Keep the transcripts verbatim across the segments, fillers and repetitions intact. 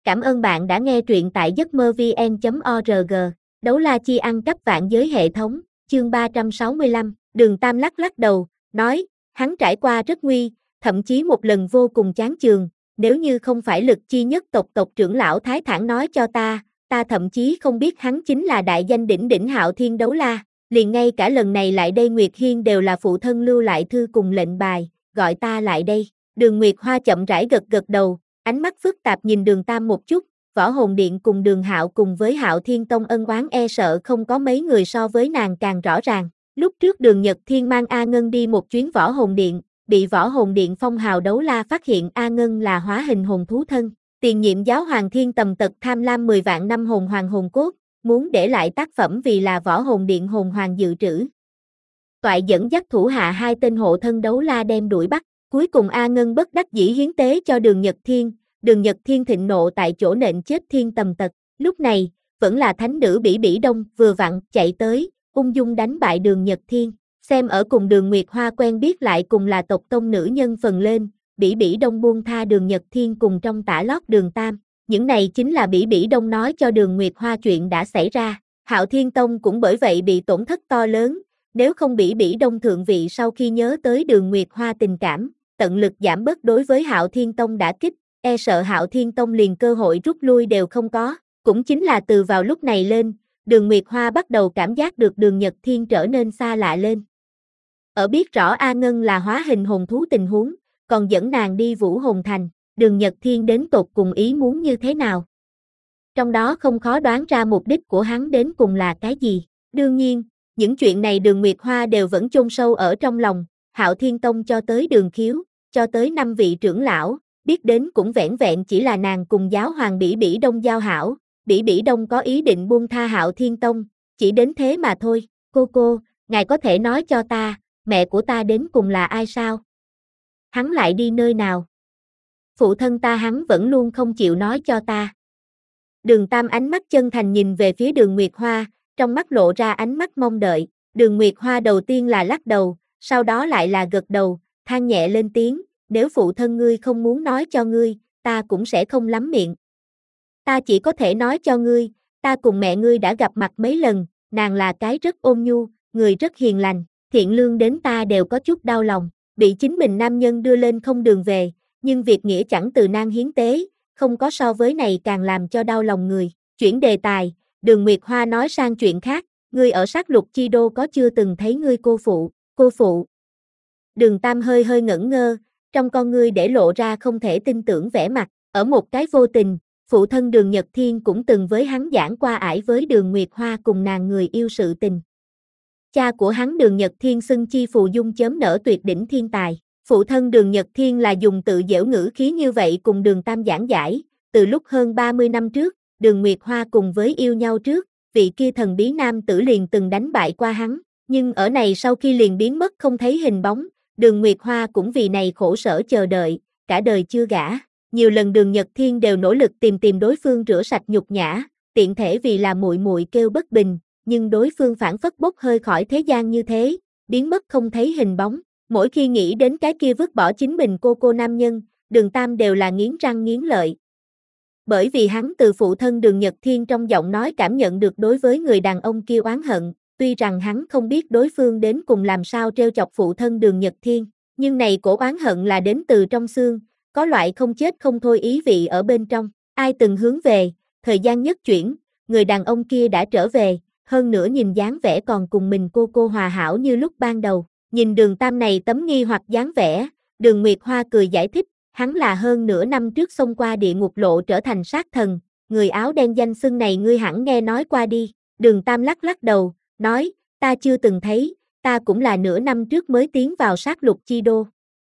Cảm ơn bạn đã nghe truyện tại giấc mơ vn chấm org. Đấu la chi ăn cắp vạn giới hệ thống, chương ba trăm sáu mươi lăm, Đường Tam lắc lắc đầu, nói, hắn trải qua rất nguy, thậm chí một lần vô cùng chán chường, nếu như không phải Lực Chi nhất tộc tộc trưởng lão Thái Thản nói cho ta, ta thậm chí không biết hắn chính là đại danh đỉnh đỉnh Hạo Thiên Đấu La, liền ngay cả lần này lại đây Nguyệt Hiên đều là phụ thân lưu lại thư cùng lệnh bài, gọi ta lại đây. Đường Nguyệt Hoa chậm rãi gật gật đầu, ánh mắt phức tạp nhìn Đường Tam một chút, Võ Hồn Điện cùng Đường Hạo cùng với Hạo Thiên Tông ân oán e sợ không có mấy người so với nàng càng rõ ràng. Lúc trước Đường Nhật Thiên mang A Ngân đi một chuyến Võ Hồn Điện, bị Võ Hồn Điện phong hào đấu la phát hiện A Ngân là hóa hình hồn thú thân. Tiền nhiệm giáo hoàng Thiên Tầm Tật tham lam mười vạn năm hồn hoàng hồn cốt, muốn để lại tác phẩm vì là Võ Hồn Điện hồn hoàng dự trữ. Toại dẫn dắt thủ hạ hai tên hộ thân đấu la đem đuổi bắt, cuối cùng A Ngân bất đắc dĩ hiến tế cho Đường Nhật Thiên, Đường Nhật Thiên thịnh nộ tại chỗ nện chết Thiên Tầm Tật. Lúc này, vẫn là thánh nữ Bỉ Bỉ Đông vừa vặn chạy tới, ung dung đánh bại Đường Nhật Thiên. Xem ở cùng Đường Nguyệt Hoa quen biết lại cùng là tộc tông nữ nhân phần lên, Bỉ Bỉ Đông buông tha Đường Nhật Thiên cùng trong tả lót Đường Tam. Những này chính là Bỉ Bỉ Đông nói cho Đường Nguyệt Hoa chuyện đã xảy ra. Hạo Thiên Tông cũng bởi vậy bị tổn thất to lớn, nếu không Bỉ Bỉ Đông thượng vị sau khi nhớ tới Đường Nguyệt Hoa tình cảm, tận lực giảm bớt đối với Hạo Thiên Tông đả kích, e sợ Hạo Thiên Tông liền cơ hội rút lui đều không có. Cũng chính là từ vào lúc này lên, Đường Nguyệt Hoa bắt đầu cảm giác được Đường Nhật Thiên trở nên xa lạ lên. Ở biết rõ A Ngân là hóa hình hồn thú tình huống, còn dẫn nàng đi Vũ Hồn Thành, Đường Nhật Thiên đến tột cùng ý muốn như thế nào? Trong đó không khó đoán ra mục đích của hắn đến cùng là cái gì. Đương nhiên, những chuyện này Đường Nguyệt Hoa đều vẫn chôn sâu ở trong lòng, Hạo Thiên Tông cho tới Đường Khiếu, cho tới năm vị trưởng lão, biết đến cũng vẻn vẹn chỉ là nàng cùng giáo hoàng Bỉ Bỉ Đông giao hảo, Bỉ Bỉ Đông có ý định buông tha Hạo Thiên Tông, chỉ đến thế mà thôi. Cô cô, ngài có thể nói cho ta, mẹ của ta đến cùng là ai sao? Hắn lại đi nơi nào? Phụ thân ta hắn vẫn luôn không chịu nói cho ta. Đường Tam ánh mắt chân thành nhìn về phía Đường Nguyệt Hoa, trong mắt lộ ra ánh mắt mong đợi. Đường Nguyệt Hoa đầu tiên là lắc đầu, sau đó lại là gật đầu, than nhẹ lên tiếng, nếu phụ thân ngươi không muốn nói cho ngươi, ta cũng sẽ không lắm miệng. Ta chỉ có thể nói cho ngươi, ta cùng mẹ ngươi đã gặp mặt mấy lần, nàng là cái rất ôn nhu, người rất hiền lành, thiện lương đến ta đều có chút đau lòng, bị chính mình nam nhân đưa lên không đường về, nhưng việc nghĩa chẳng từ nan hiến tế, không có so với này càng làm cho đau lòng người. Chuyển đề tài, Đường Nguyệt Hoa nói sang chuyện khác, ngươi ở sát lục chi đô có chưa từng thấy ngươi cô phụ, cô phụ. Đường Tam hơi hơi ngẩn ngơ, trong con ngươi để lộ ra không thể tin tưởng vẻ mặt, ở một cái vô tình, phụ thân Đường Nhật Thiên cũng từng với hắn giảng qua ải với Đường Nguyệt Hoa cùng nàng người yêu sự tình. Cha của hắn Đường Nhật Thiên xưng chi phù dung chớm nở tuyệt đỉnh thiên tài, phụ thân Đường Nhật Thiên là dùng tự giễu ngữ khí như vậy cùng Đường Tam giảng giải, từ lúc hơn ba mươi năm trước, Đường Nguyệt Hoa cùng với yêu nhau trước, vị kia thần bí nam tử liền từng đánh bại qua hắn, nhưng ở này sau khi liền biến mất không thấy hình bóng, Đường Nguyệt Hoa cũng vì này khổ sở chờ đợi, cả đời chưa gả. Nhiều lần Đường Nhật Thiên đều nỗ lực tìm tìm đối phương rửa sạch nhục nhã, tiện thể vì là muội muội kêu bất bình, nhưng đối phương phản phất bốc hơi khỏi thế gian như thế, biến mất không thấy hình bóng. Mỗi khi nghĩ đến cái kia vứt bỏ chính mình cô cô nam nhân, Đường Tam đều là nghiến răng nghiến lợi. Bởi vì hắn từ phụ thân Đường Nhật Thiên trong giọng nói cảm nhận được đối với người đàn ông kia oán hận, tuy rằng hắn không biết đối phương đến cùng làm sao trêu chọc phụ thân Đường Nhật Thiên, nhưng này cổ oán hận là đến từ trong xương, có loại không chết không thôi ý vị ở bên trong. Ai từng hướng về, thời gian nhất chuyển, người đàn ông kia đã trở về, hơn nữa nhìn dáng vẻ còn cùng mình cô cô hòa hảo như lúc ban đầu. Nhìn Đường Tam này tấm nghi hoặc dáng vẻ, Đường Nguyệt Hoa cười giải thích, hắn là hơn nửa năm trước xông qua địa ngục lộ trở thành sát thần, người áo đen danh xưng này ngươi hẳn nghe nói qua đi. Đường Tam lắc lắc đầu, nói, ta chưa từng thấy, ta cũng là nửa năm trước mới tiến vào sát lục chi đô.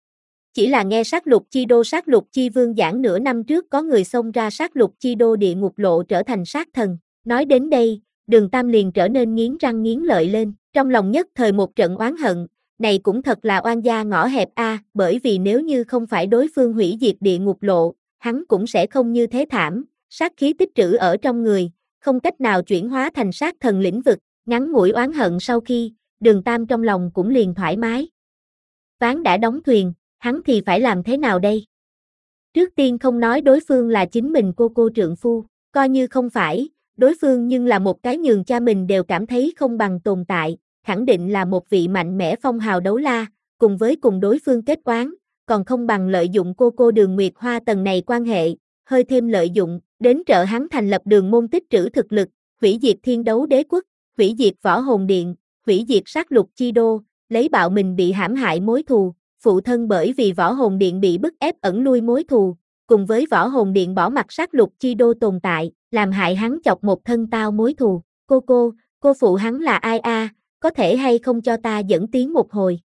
Chỉ là nghe sát lục chi đô sát lục chi vương giảng nửa năm trước có người xông ra sát lục chi đô địa ngục lộ trở thành sát thần. Nói đến đây, Đường Tam liền trở nên nghiến răng nghiến lợi lên, trong lòng nhất thời một trận oán hận, này cũng thật là oan gia ngõ hẹp a, bởi vì nếu như không phải đối phương hủy diệt địa ngục lộ, hắn cũng sẽ không như thế thảm, sát khí tích trữ ở trong người, không cách nào chuyển hóa thành sát thần lĩnh vực. Ngắn ngủi oán hận sau khi, Đường Tam trong lòng cũng liền thoải mái. Ván đã đóng thuyền, hắn thì phải làm thế nào đây? Trước tiên không nói đối phương là chính mình cô cô trượng phu, coi như không phải, đối phương nhưng là một cái nhường cha mình đều cảm thấy không bằng tồn tại, khẳng định là một vị mạnh mẽ phong hào đấu la, cùng với cùng đối phương kết oán, còn không bằng lợi dụng cô cô Đường Nguyệt Hoa tầng này quan hệ, hơi thêm lợi dụng, đến trợ hắn thành lập đường môn tích trữ thực lực, hủy diệt Thiên Đấu Đế Quốc, hủy diệt Võ Hồn Điện, hủy diệt Sát Lục Chi Đô, lấy bạo mình bị hãm hại mối thù, phụ thân bởi vì Võ Hồn Điện bị bức ép ẩn lui mối thù, cùng với Võ Hồn Điện bỏ mặc Sát Lục Chi Đô tồn tại, làm hại hắn chọc một thân tao mối thù. Cô cô, cô phụ hắn là ai a, có thể hay không cho ta dẫn tiếng một hồi?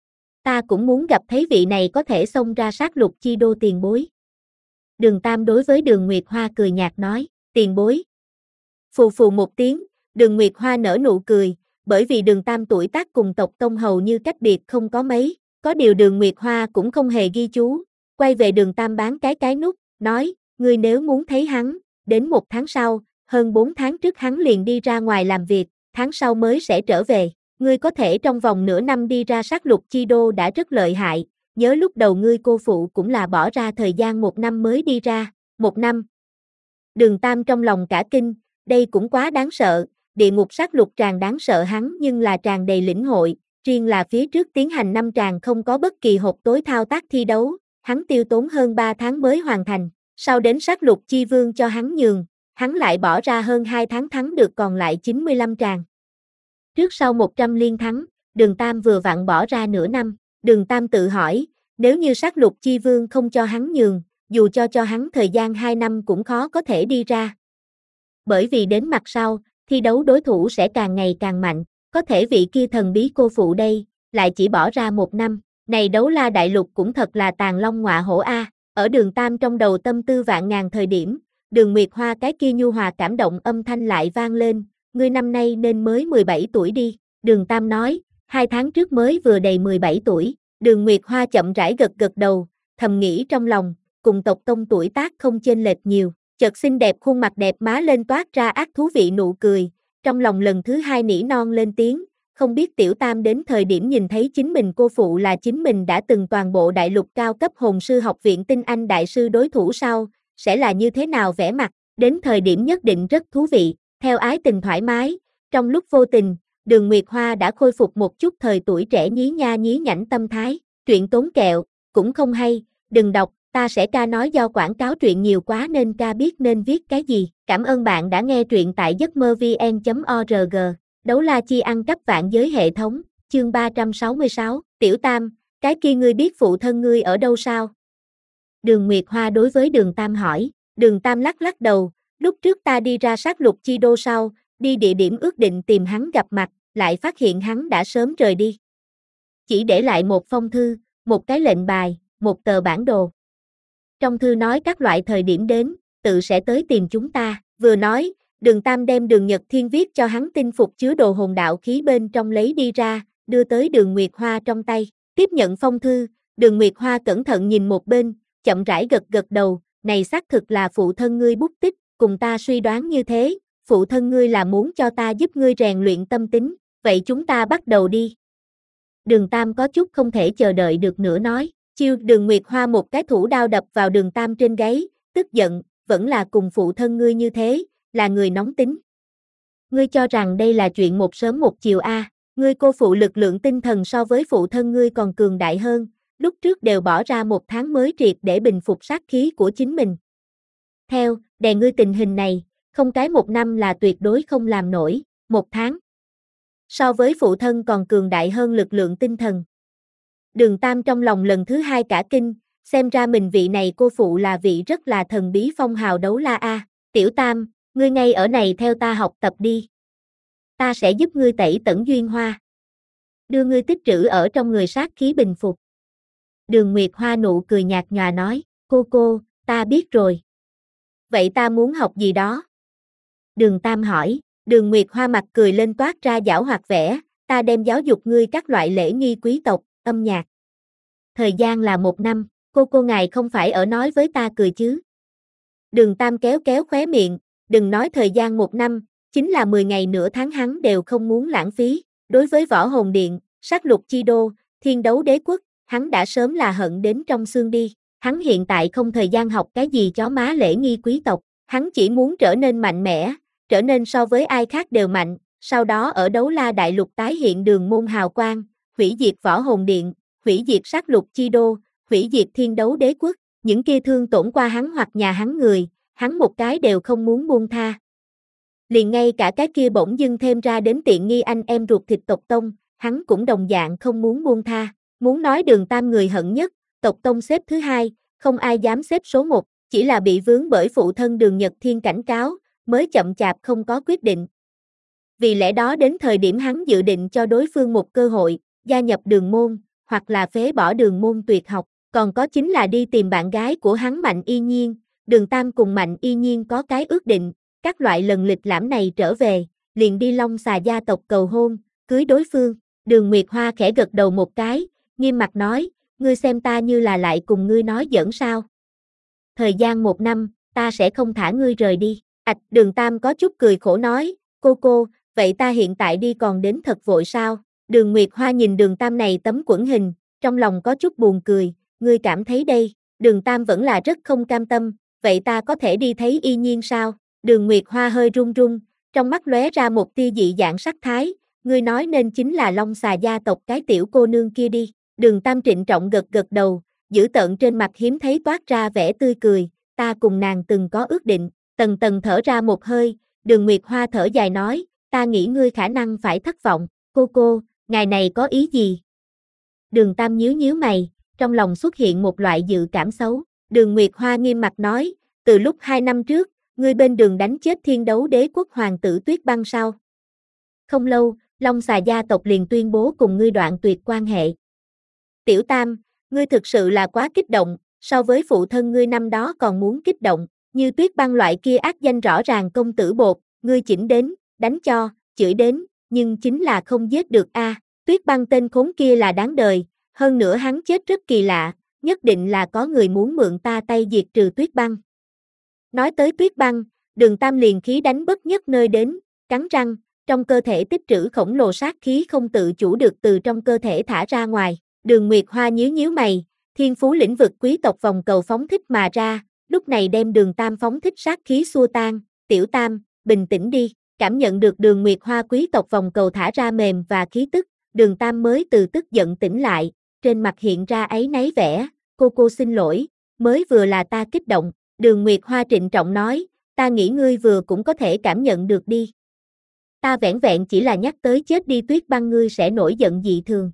Ta cũng muốn gặp thấy vị này có thể xông ra Sát Lục Chi Đô tiền bối. Đường Tam đối với Đường Nguyệt Hoa cười nhạt nói, tiền bối. Phù phù một tiếng, Đường Nguyệt Hoa nở nụ cười, bởi vì Đường Tam tuổi tác cùng tộc Tông hầu như cách biệt không có mấy, có điều Đường Nguyệt Hoa cũng không hề ghi chú, quay về Đường Tam bán cái cái nút, nói, ngươi nếu muốn thấy hắn, đến một tháng sau, hơn bốn tháng trước hắn liền đi ra ngoài làm việc, tháng sau mới sẽ trở về, ngươi có thể trong vòng nửa năm đi ra Sát Lục Chi Đô đã rất lợi hại, nhớ lúc đầu ngươi cô phụ cũng là bỏ ra thời gian một năm mới đi ra, một năm. Đường Tam trong lòng cả kinh, đây cũng quá đáng sợ, địa ngục sát lục tràng đáng sợ hắn nhưng là tràn đầy lĩnh hội, riêng là phía trước tiến hành năm tràng không có bất kỳ hộp tối thao tác thi đấu, hắn tiêu tốn hơn ba tháng mới hoàn thành, sau đến sát lục chi vương cho hắn nhường, hắn lại bỏ ra hơn hai tháng thắng được còn lại chín mươi lăm tràng. Trước sau một trăm liên thắng, Đường Tam vừa vặn bỏ ra nửa năm, Đường Tam tự hỏi, nếu như sát lục chi vương không cho hắn nhường, dù cho cho hắn thời gian hai năm cũng khó có thể đi ra. Bởi vì đến mặt sau, thi đấu đối thủ sẽ càng ngày càng mạnh, có thể vị kia thần bí cô phụ đây, lại chỉ bỏ ra một năm, này đấu la đại lục cũng thật là tàn long ngọa hổ a. Ở Đường Tam trong đầu tâm tư vạn ngàn thời điểm, Đường Nguyệt Hoa cái kia nhu hòa cảm động âm thanh lại vang lên, ngươi năm nay nên mới mười bảy tuổi đi, Đường Tam nói, hai tháng trước mới vừa đầy mười bảy tuổi, Đường Nguyệt Hoa chậm rãi gật gật đầu, thầm nghĩ trong lòng, cùng tộc Tông tuổi tác không chênh lệch nhiều, chợt xinh đẹp khuôn mặt đẹp má lên toát ra ác thú vị nụ cười, trong lòng lần thứ hai nỉ non lên tiếng, không biết Tiểu Tam đến thời điểm nhìn thấy chính mình cô phụ là chính mình đã từng toàn bộ đại lục cao cấp hồn sư học viện tinh anh đại sư đối thủ sau, sẽ là như thế nào vẻ mặt, đến thời điểm nhất định rất thú vị, theo ái tình thoải mái, trong lúc vô tình, Đường Nguyệt Hoa đã khôi phục một chút thời tuổi trẻ nhí nha nhí nhảnh tâm thái, truyện tốn kẹo, cũng không hay, đừng đọc, ta sẽ ca nói do quảng cáo truyện nhiều quá nên ca biết nên viết cái gì, cảm ơn bạn đã nghe truyện tại giấc mơ vn chấm org, đấu la chi ăn cắp vạn giới hệ thống, chương ba trăm sáu mươi sáu, Tiểu Tam, cái kia ngươi biết phụ thân ngươi ở đâu sao? Đường Nguyệt Hoa đối với Đường Tam hỏi, Đường Tam lắc lắc đầu, lúc trước ta đi ra sát lục chi đô sau, đi địa điểm ước định tìm hắn gặp mặt, lại phát hiện hắn đã sớm rời đi. Chỉ để lại một phong thư, một cái lệnh bài, một tờ bản đồ. Trong thư nói các loại thời điểm đến, tự sẽ tới tìm chúng ta, vừa nói, Đường Tam đem Đường Nhật Thiên viết cho hắn tin phục chứa đồ hồn đạo khí bên trong lấy đi ra, đưa tới Đường Nguyệt Hoa trong tay, tiếp nhận phong thư, Đường Nguyệt Hoa cẩn thận nhìn một bên, chậm rãi gật gật đầu, này xác thực là phụ thân ngươi bút tích, cùng ta suy đoán như thế, phụ thân ngươi là muốn cho ta giúp ngươi rèn luyện tâm tính, vậy chúng ta bắt đầu đi. Đường Tam có chút không thể chờ đợi được nữa nói, chiêu Đường Nguyệt Hoa một cái thủ đao đập vào Đường Tam trên gáy, tức giận, vẫn là cùng phụ thân ngươi như thế, là người nóng tính. Ngươi cho rằng đây là chuyện một sớm một chiều a, à, ngươi cô phụ lực lượng tinh thần so với phụ thân ngươi còn cường đại hơn, lúc trước đều bỏ ra một tháng mới triệt để bình phục sát khí của chính mình. Theo, đè ngươi tình hình này, không cái một năm là tuyệt đối không làm nổi, một tháng. So với phụ thân còn cường đại hơn lực lượng tinh thần. Đường Tam trong lòng lần thứ hai cả kinh, xem ra mình vị này cô phụ là vị rất là thần bí phong hào đấu la a. Tiểu Tam, ngươi ngay ở này theo ta học tập đi. Ta sẽ giúp ngươi tẩy tẩn duyên hoa. Đưa ngươi tích trữ ở trong người sát khí bình phục. Đường Nguyệt Hoa nụ cười nhạt nhòa nói, cô cô, ta biết rồi. Vậy ta muốn học gì đó? Đường Tam hỏi, Đường Nguyệt Hoa mặt cười lên toát ra giảo hoạt vẻ, ta đem giáo dục ngươi các loại lễ nghi quý tộc, âm nhạc. Thời gian là một năm, cô cô ngài không phải ở nói với ta cười chứ. Đường Tam kéo kéo khóe miệng, đừng nói thời gian một năm, chính là mười ngày nửa tháng hắn đều không muốn lãng phí. Đối với Võ Hồn Điện, Sát Lục Chi Đô, Thiên Đấu Đế Quốc, hắn đã sớm là hận đến trong xương đi. hắn hiện tại không thời gian học cái gì chó má lễ nghi quý tộc, hắn chỉ muốn trở nên mạnh mẽ, trở nên so với ai khác đều mạnh, sau đó ở Đấu La Đại Lục tái hiện đường môn hào quang, hủy diệt Võ Hồn Điện, hủy diệt Sát Lục Chi Đô, hủy diệt Thiên Đấu Đế Quốc, những kia thương tổn qua hắn hoặc nhà hắn người, hắn một cái đều không muốn buông tha. Liền ngay cả cái kia bỗng dưng thêm ra đến tiện nghi anh em ruột thịt tộc tông, hắn cũng đồng dạng không muốn buông tha, muốn nói Đường Tam người hận nhất, tộc tông xếp thứ hai, không ai dám xếp số một, chỉ là bị vướng bởi phụ thân Đường Nhật Thiên cảnh cáo, mới chậm chạp không có quyết định. Vì lẽ đó đến thời điểm hắn dự định cho đối phương một cơ hội, gia nhập đường môn, hoặc là phế bỏ đường môn tuyệt học, còn có chính là đi tìm bạn gái của hắn Mạnh Y Nhiên, Đường Tam cùng Mạnh Y Nhiên có cái ước định, các loại lần lịch lãm này trở về, liền đi Long Xà gia tộc cầu hôn, cưới đối phương, Đường Nguyệt Hoa khẽ gật đầu một cái, nghiêm mặt nói, ngươi xem ta như là lại cùng ngươi nói giỡn sao. Thời gian một năm, ta sẽ không thả ngươi rời đi, ạch Đường Tam có chút cười khổ nói, cô cô, vậy ta hiện tại đi còn đến thật vội sao? Đường Nguyệt Hoa nhìn Đường Tam này tấm quẩn hình, trong lòng có chút buồn cười, ngươi cảm thấy đây, Đường Tam vẫn là rất không cam tâm, vậy ta có thể đi thấy Y Nhiên sao? Đường Nguyệt Hoa hơi run run, trong mắt lóe ra một tia dị dạng sắc thái, ngươi nói nên chính là Long Xà gia tộc cái tiểu cô nương kia đi. Đường Tam trịnh trọng gật gật đầu, giữ tợn trên mặt hiếm thấy toát ra vẻ tươi cười, ta cùng nàng từng có ước định, tần tần thở ra một hơi, Đường Nguyệt Hoa thở dài nói, ta nghĩ ngươi khả năng phải thất vọng, cô cô, ngài này có ý gì? Đường Tam nhíu nhíu mày, trong lòng xuất hiện một loại dự cảm xấu, Đường Nguyệt Hoa nghiêm mặt nói, từ lúc hai năm trước, ngươi bên đường đánh chết Thiên Đấu Đế Quốc hoàng tử Tuyết Băng sao? Không lâu, Long Xà gia tộc liền tuyên bố cùng ngươi đoạn tuyệt quan hệ. Tiểu Tam, ngươi thực sự là quá kích động, so với phụ thân ngươi năm đó còn muốn kích động, như Tuyết Băng loại kia ác danh rõ ràng công tử bột, ngươi chỉnh đến, đánh cho, chửi đến, nhưng chính là không giết được a. À, Tuyết Băng tên khốn kia là đáng đời, hơn nữa hắn chết rất kỳ lạ, nhất định là có người muốn mượn ta tay diệt trừ Tuyết Băng. Nói tới Tuyết Băng, Đường Tam liền khí đánh bất nhất nơi đến, cắn răng, trong cơ thể tích trữ khổng lồ sát khí không tự chủ được từ trong cơ thể thả ra ngoài. Đường Nguyệt Hoa nhíu nhíu mày, thiên phú lĩnh vực quý tộc vòng cầu phóng thích mà ra, lúc này đem Đường Tam phóng thích sát khí xua tan, Tiểu Tam, bình tĩnh đi, cảm nhận được Đường Nguyệt Hoa quý tộc vòng cầu thả ra mềm và khí tức, Đường Tam mới từ tức giận tỉnh lại, trên mặt hiện ra áy náy vẻ, cô cô xin lỗi, mới vừa là ta kích động, Đường Nguyệt Hoa trịnh trọng nói, ta nghĩ ngươi vừa cũng có thể cảm nhận được đi. Ta vẻn vẹn chỉ là nhắc tới chết đi Tuyết Băng ngươi sẽ nổi giận dị thường.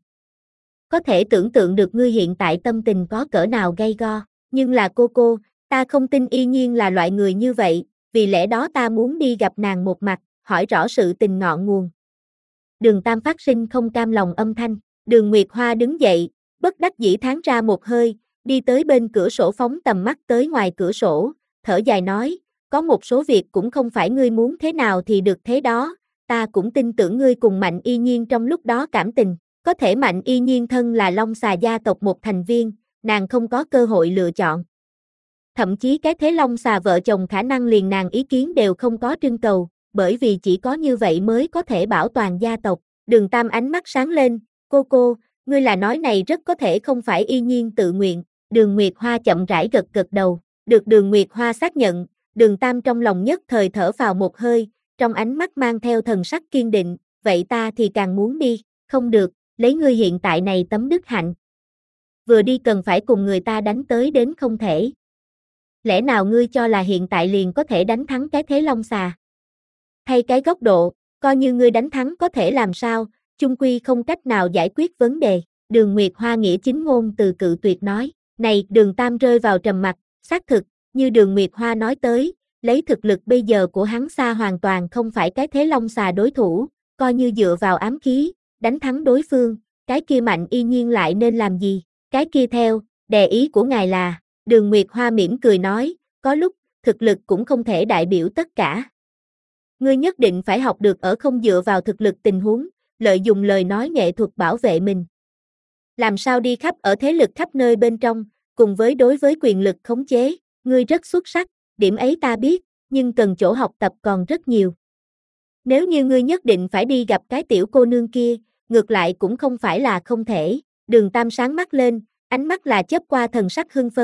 Có thể tưởng tượng được ngươi hiện tại tâm tình có cỡ nào gay go, nhưng là cô cô, ta không tin Y Nhiên là loại người như vậy, vì lẽ đó ta muốn đi gặp nàng một mặt, hỏi rõ sự tình ngọn nguồn. Đường Tam phát sinh không cam lòng âm thanh, Đường Nguyệt Hoa đứng dậy, bất đắc dĩ thán ra một hơi, đi tới bên cửa sổ phóng tầm mắt tới ngoài cửa sổ, thở dài nói, có một số việc cũng không phải ngươi muốn thế nào thì được thế đó, ta cũng tin tưởng ngươi cùng Mạnh Y Nhiên trong lúc đó cảm tình. Có thể Mạnh Y Nhiên thân là Long Xà gia tộc một thành viên, nàng không có cơ hội lựa chọn. Thậm chí cái thế Long Xà vợ chồng khả năng liền nàng ý kiến đều không có trưng cầu, bởi vì chỉ có như vậy mới có thể bảo toàn gia tộc. Đường Tam ánh mắt sáng lên, cô cô, ngươi là nói này rất có thể không phải Y Nhiên tự nguyện. Đường Nguyệt Hoa chậm rãi gật gật đầu, được Đường Nguyệt Hoa xác nhận, Đường Tam trong lòng nhất thời thở vào một hơi, trong ánh mắt mang theo thần sắc kiên định, vậy ta thì càng muốn đi, không được. Lấy ngươi hiện tại này tấm đức hạnh. Vừa đi cần phải cùng người ta đánh tới đến không thể. Lẽ nào ngươi cho là hiện tại liền có thể đánh thắng cái thế Long Xà? Thay cái góc độ, coi như ngươi đánh thắng có thể làm sao, chung quy không cách nào giải quyết vấn đề. Đường Nguyệt Hoa nghĩa chính ngôn từ cự tuyệt nói. Này, Đường Tam rơi vào trầm mặc, xác thực, như Đường Nguyệt Hoa nói tới, lấy thực lực bây giờ của hắn xa hoàn toàn không phải cái thế Long Xà đối thủ, coi như dựa vào ám khí. Đánh thắng đối phương, cái kia Mạnh Y Nhiên lại nên làm gì? Cái kia theo, đề ý của ngài là, Đường Nguyệt Hoa mỉm cười nói, có lúc, thực lực cũng không thể đại biểu tất cả. Ngươi nhất định phải học được ở không dựa vào thực lực tình huống, lợi dụng lời nói nghệ thuật bảo vệ mình. Làm sao đi khắp ở thế lực khắp nơi bên trong, cùng với đối với quyền lực khống chế, ngươi rất xuất sắc, điểm ấy ta biết, nhưng cần chỗ học tập còn rất nhiều. Nếu như ngươi nhất định phải đi gặp cái tiểu cô nương kia, ngược lại cũng không phải là không thể. Đường Tam sáng mắt lên, ánh mắt là chớp qua thần sắc hưng phấn,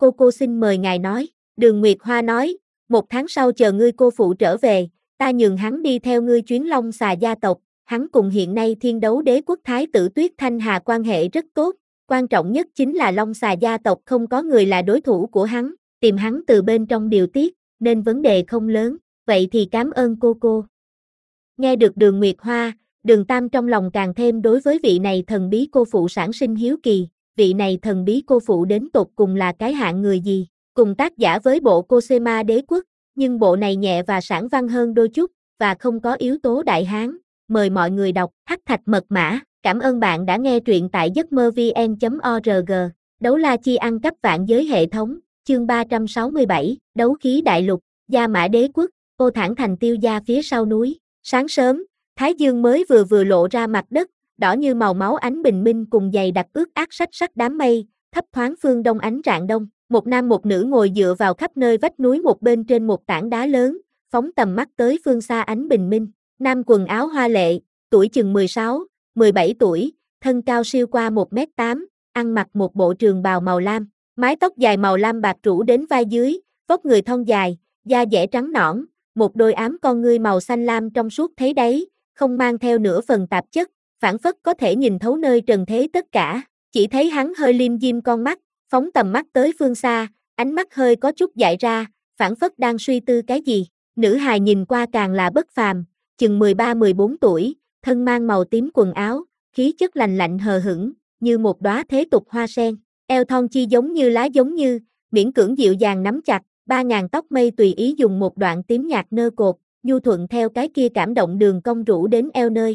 cô cô xin mời ngài nói. Đường Nguyệt Hoa nói, một tháng sau chờ ngươi cô phụ trở về, ta nhường hắn đi theo ngươi chuyến Long Xà gia tộc, hắn cùng hiện nay Thiên Đấu Đế quốc thái tử Tuyết Thanh Hà quan hệ rất tốt, quan trọng nhất chính là Long Xà gia tộc không có người là đối thủ của hắn, tìm hắn từ bên trong điều tiết, nên vấn đề không lớn, vậy thì cảm ơn cô cô. Nghe được Đường Nguyệt Hoa, Đường Tam trong lòng càng thêm đối với vị này thần bí cô phụ sản sinh hiếu kỳ, vị này thần bí cô phụ đến tột cùng là cái hạng người gì, cùng tác giả với bộ Cosema Đế quốc, nhưng bộ này nhẹ và sảng văn hơn đôi chút, và không có yếu tố đại hán, mời mọi người đọc, hắc thạch mật mã, cảm ơn bạn đã nghe truyện tại giấc mơ vn chấm org, Đấu La Chi ăn cắp vạn giới hệ thống, chương ba trăm sáu mươi bảy, Đấu khí đại lục, Gia Mã Đế quốc, Ô Thản thành Tiêu gia phía sau núi, sáng sớm, Thái dương mới vừa vừa lộ ra mặt đất, đỏ như màu máu ánh bình minh cùng dày đặc ướt át sách sắc đám mây, thấp thoáng phương đông ánh rạng đông, một nam một nữ ngồi dựa vào khắp nơi vách núi một bên trên một tảng đá lớn, phóng tầm mắt tới phương xa ánh bình minh, nam quần áo hoa lệ, tuổi chừng mười sáu, mười bảy tuổi, thân cao siêu qua một mét tám, ăn mặc một bộ trường bào màu lam, mái tóc dài màu lam bạc rủ đến vai dưới, vóc người thon dài, da dẻ trắng nõn, một đôi ám con ngươi màu xanh lam trong suốt thấy đáy, không mang theo nửa phần tạp chất, phảng phất có thể nhìn thấu nơi trần thế tất cả, chỉ thấy hắn hơi liêm diêm con mắt, phóng tầm mắt tới phương xa, ánh mắt hơi có chút dại ra, phảng phất đang suy tư cái gì, nữ hài nhìn qua càng là bất phàm, chừng mười ba mười bốn tuổi, thân mang màu tím quần áo, khí chất lành lạnh hờ hững, như một đóa thế tục hoa sen, eo thon chi giống như lá giống như, miễn cưỡng dịu dàng nắm chặt, ba ngàn tóc mây tùy ý dùng một đoạn tím nhạt nơ cột, nhu thuận theo cái kia cảm động đường cong rũ đến eo nơi.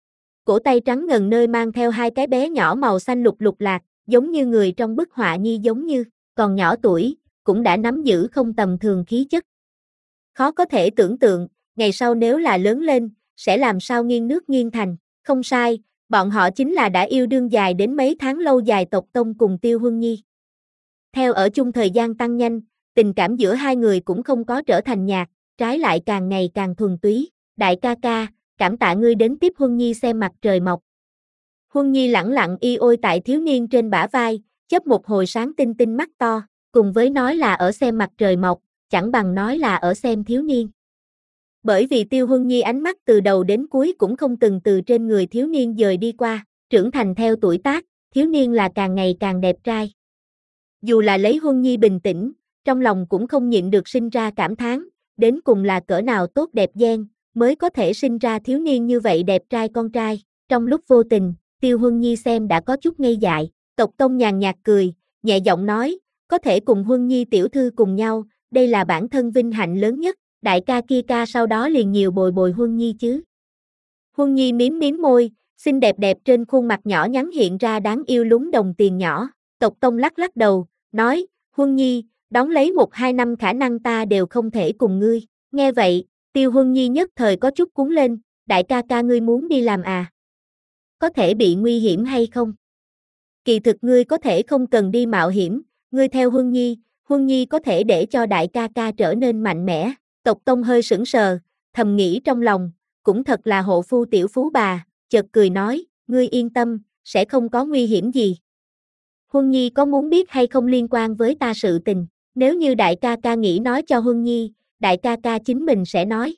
Cổ tay trắng ngần nơi mang theo hai cái bé nhỏ màu xanh lục lục lạc, giống như người trong bức họa nhi giống như, còn nhỏ tuổi, cũng đã nắm giữ không tầm thường khí chất. Khó có thể tưởng tượng, ngày sau nếu là lớn lên, sẽ làm sao nghiêng nước nghiêng thành, không sai, bọn họ chính là đã yêu đương dài đến mấy tháng lâu dài tộc Tông cùng Tiêu Huân Nhi. Theo ở chung thời gian tăng nhanh, tình cảm giữa hai người cũng không có trở thành nhạt, trái lại càng ngày càng thuần túy, đại ca ca, cảm tạ ngươi đến tiếp Huân Nhi xem mặt trời mọc. Huân Nhi lẳng lặng y ôi tại thiếu niên trên bả vai, chớp một hồi sáng tinh tinh mắt to, cùng với nói là ở xem mặt trời mọc, chẳng bằng nói là ở xem thiếu niên. Bởi vì Tiêu Huân Nhi ánh mắt từ đầu đến cuối cũng không từng từ trên người thiếu niên dời đi qua, trưởng thành theo tuổi tác, thiếu niên là càng ngày càng đẹp trai. Dù là lấy Huân Nhi bình tĩnh, trong lòng cũng không nhịn được sinh ra cảm thán, đến cùng là cỡ nào tốt đẹp gen, mới có thể sinh ra thiếu niên như vậy đẹp trai con trai. Trong lúc vô tình, Tiêu Huân Nhi xem đã có chút ngây dại, Tộc Tông nhàn nhạt cười, nhẹ giọng nói, có thể cùng Huân Nhi tiểu thư cùng nhau, đây là bản thân vinh hạnh lớn nhất, đại ca kia ca sau đó liền nhiều bồi bồi Huân Nhi chứ. Huân Nhi miếm miếm môi, xinh đẹp đẹp trên khuôn mặt nhỏ nhắn hiện ra đáng yêu lúng đồng tiền nhỏ, Tộc Tông lắc lắc đầu, nói, Huân Nhi, đón lấy một hai năm khả năng ta đều không thể cùng ngươi, nghe vậy, Tiêu Huân Nhi nhất thời có chút cuốn lên, đại ca ca ngươi muốn đi làm à? Có thể bị nguy hiểm hay không? Kỳ thực ngươi có thể không cần đi mạo hiểm, ngươi theo Huân Nhi, Huân Nhi có thể để cho đại ca ca trở nên mạnh mẽ. Tộc Tông hơi sững sờ, thầm nghĩ trong lòng, cũng thật là hộ phu tiểu phú bà, chợt cười nói, ngươi yên tâm, sẽ không có nguy hiểm gì. Huân Nhi có muốn biết hay không liên quan với ta sự tình, nếu như đại ca ca nghĩ nói cho Huân Nhi, đại ca ca chính mình sẽ nói.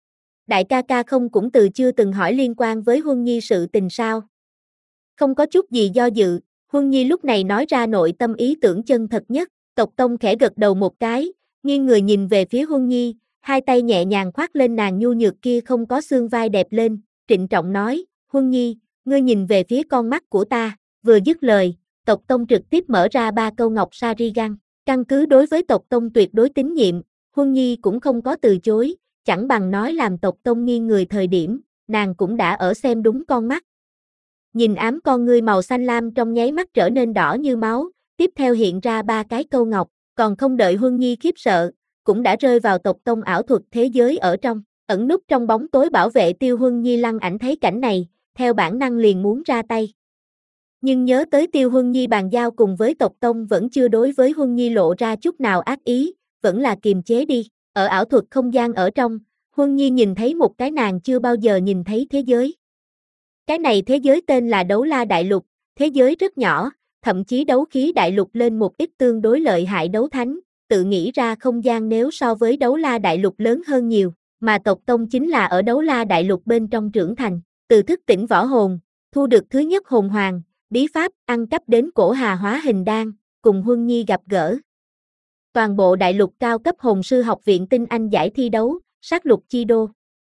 Đại ca ca không cũng từ chưa từng hỏi liên quan với Huân Nhi sự tình sao? Không có chút gì do dự, Huân Nhi lúc này nói ra nội tâm ý tưởng chân thật nhất, Tộc Tông khẽ gật đầu một cái, nghiêng người nhìn về phía Huân Nhi, hai tay nhẹ nhàng khoác lên nàng nhu nhược kia không có xương vai đẹp lên, trịnh trọng nói, Huân Nhi, ngươi nhìn về phía con mắt của ta, vừa dứt lời, Tộc Tông trực tiếp mở ra ba câu ngọc Sarigan, căn cứ đối với Tộc Tông tuyệt đối tín nhiệm, Huân Nhi cũng không có từ chối, chẳng bằng nói làm Tộc Tông nghiêng người thời điểm, nàng cũng đã ở xem đúng con mắt. Nhìn ám con ngươi màu xanh lam trong nháy mắt trở nên đỏ như máu, tiếp theo hiện ra ba cái câu ngọc, còn không đợi Huân Nhi khiếp sợ, cũng đã rơi vào Tộc Tông ảo thuật thế giới ở trong, ẩn núp trong bóng tối bảo vệ Tiêu Huân Nhi lăng ảnh thấy cảnh này, theo bản năng liền muốn ra tay. Nhưng nhớ tới Tiêu Huân Nhi bàn giao cùng với Tộc Tông vẫn chưa đối với Huân Nhi lộ ra chút nào ác ý, vẫn là kiềm chế đi, ở ảo thuật không gian ở trong, Huân Nhi nhìn thấy một cái nàng chưa bao giờ nhìn thấy thế giới. Cái này thế giới tên là Đấu La Đại Lục, thế giới rất nhỏ, thậm chí đấu khí đại lục lên một ít tương đối lợi hại đấu thánh, tự nghĩ ra không gian nếu so với đấu la đại lục lớn hơn nhiều, mà tộc tông chính là ở đấu la đại lục bên trong trưởng thành, từ thức tỉnh võ hồn, thu được thứ nhất hồn hoàng, bí pháp, ăn cắp đến cổ hà hóa hình đan, cùng Huân Nhi gặp gỡ. Toàn bộ đại lục cao cấp hồn sư học viện tinh anh giải thi đấu, sát lục chi đô.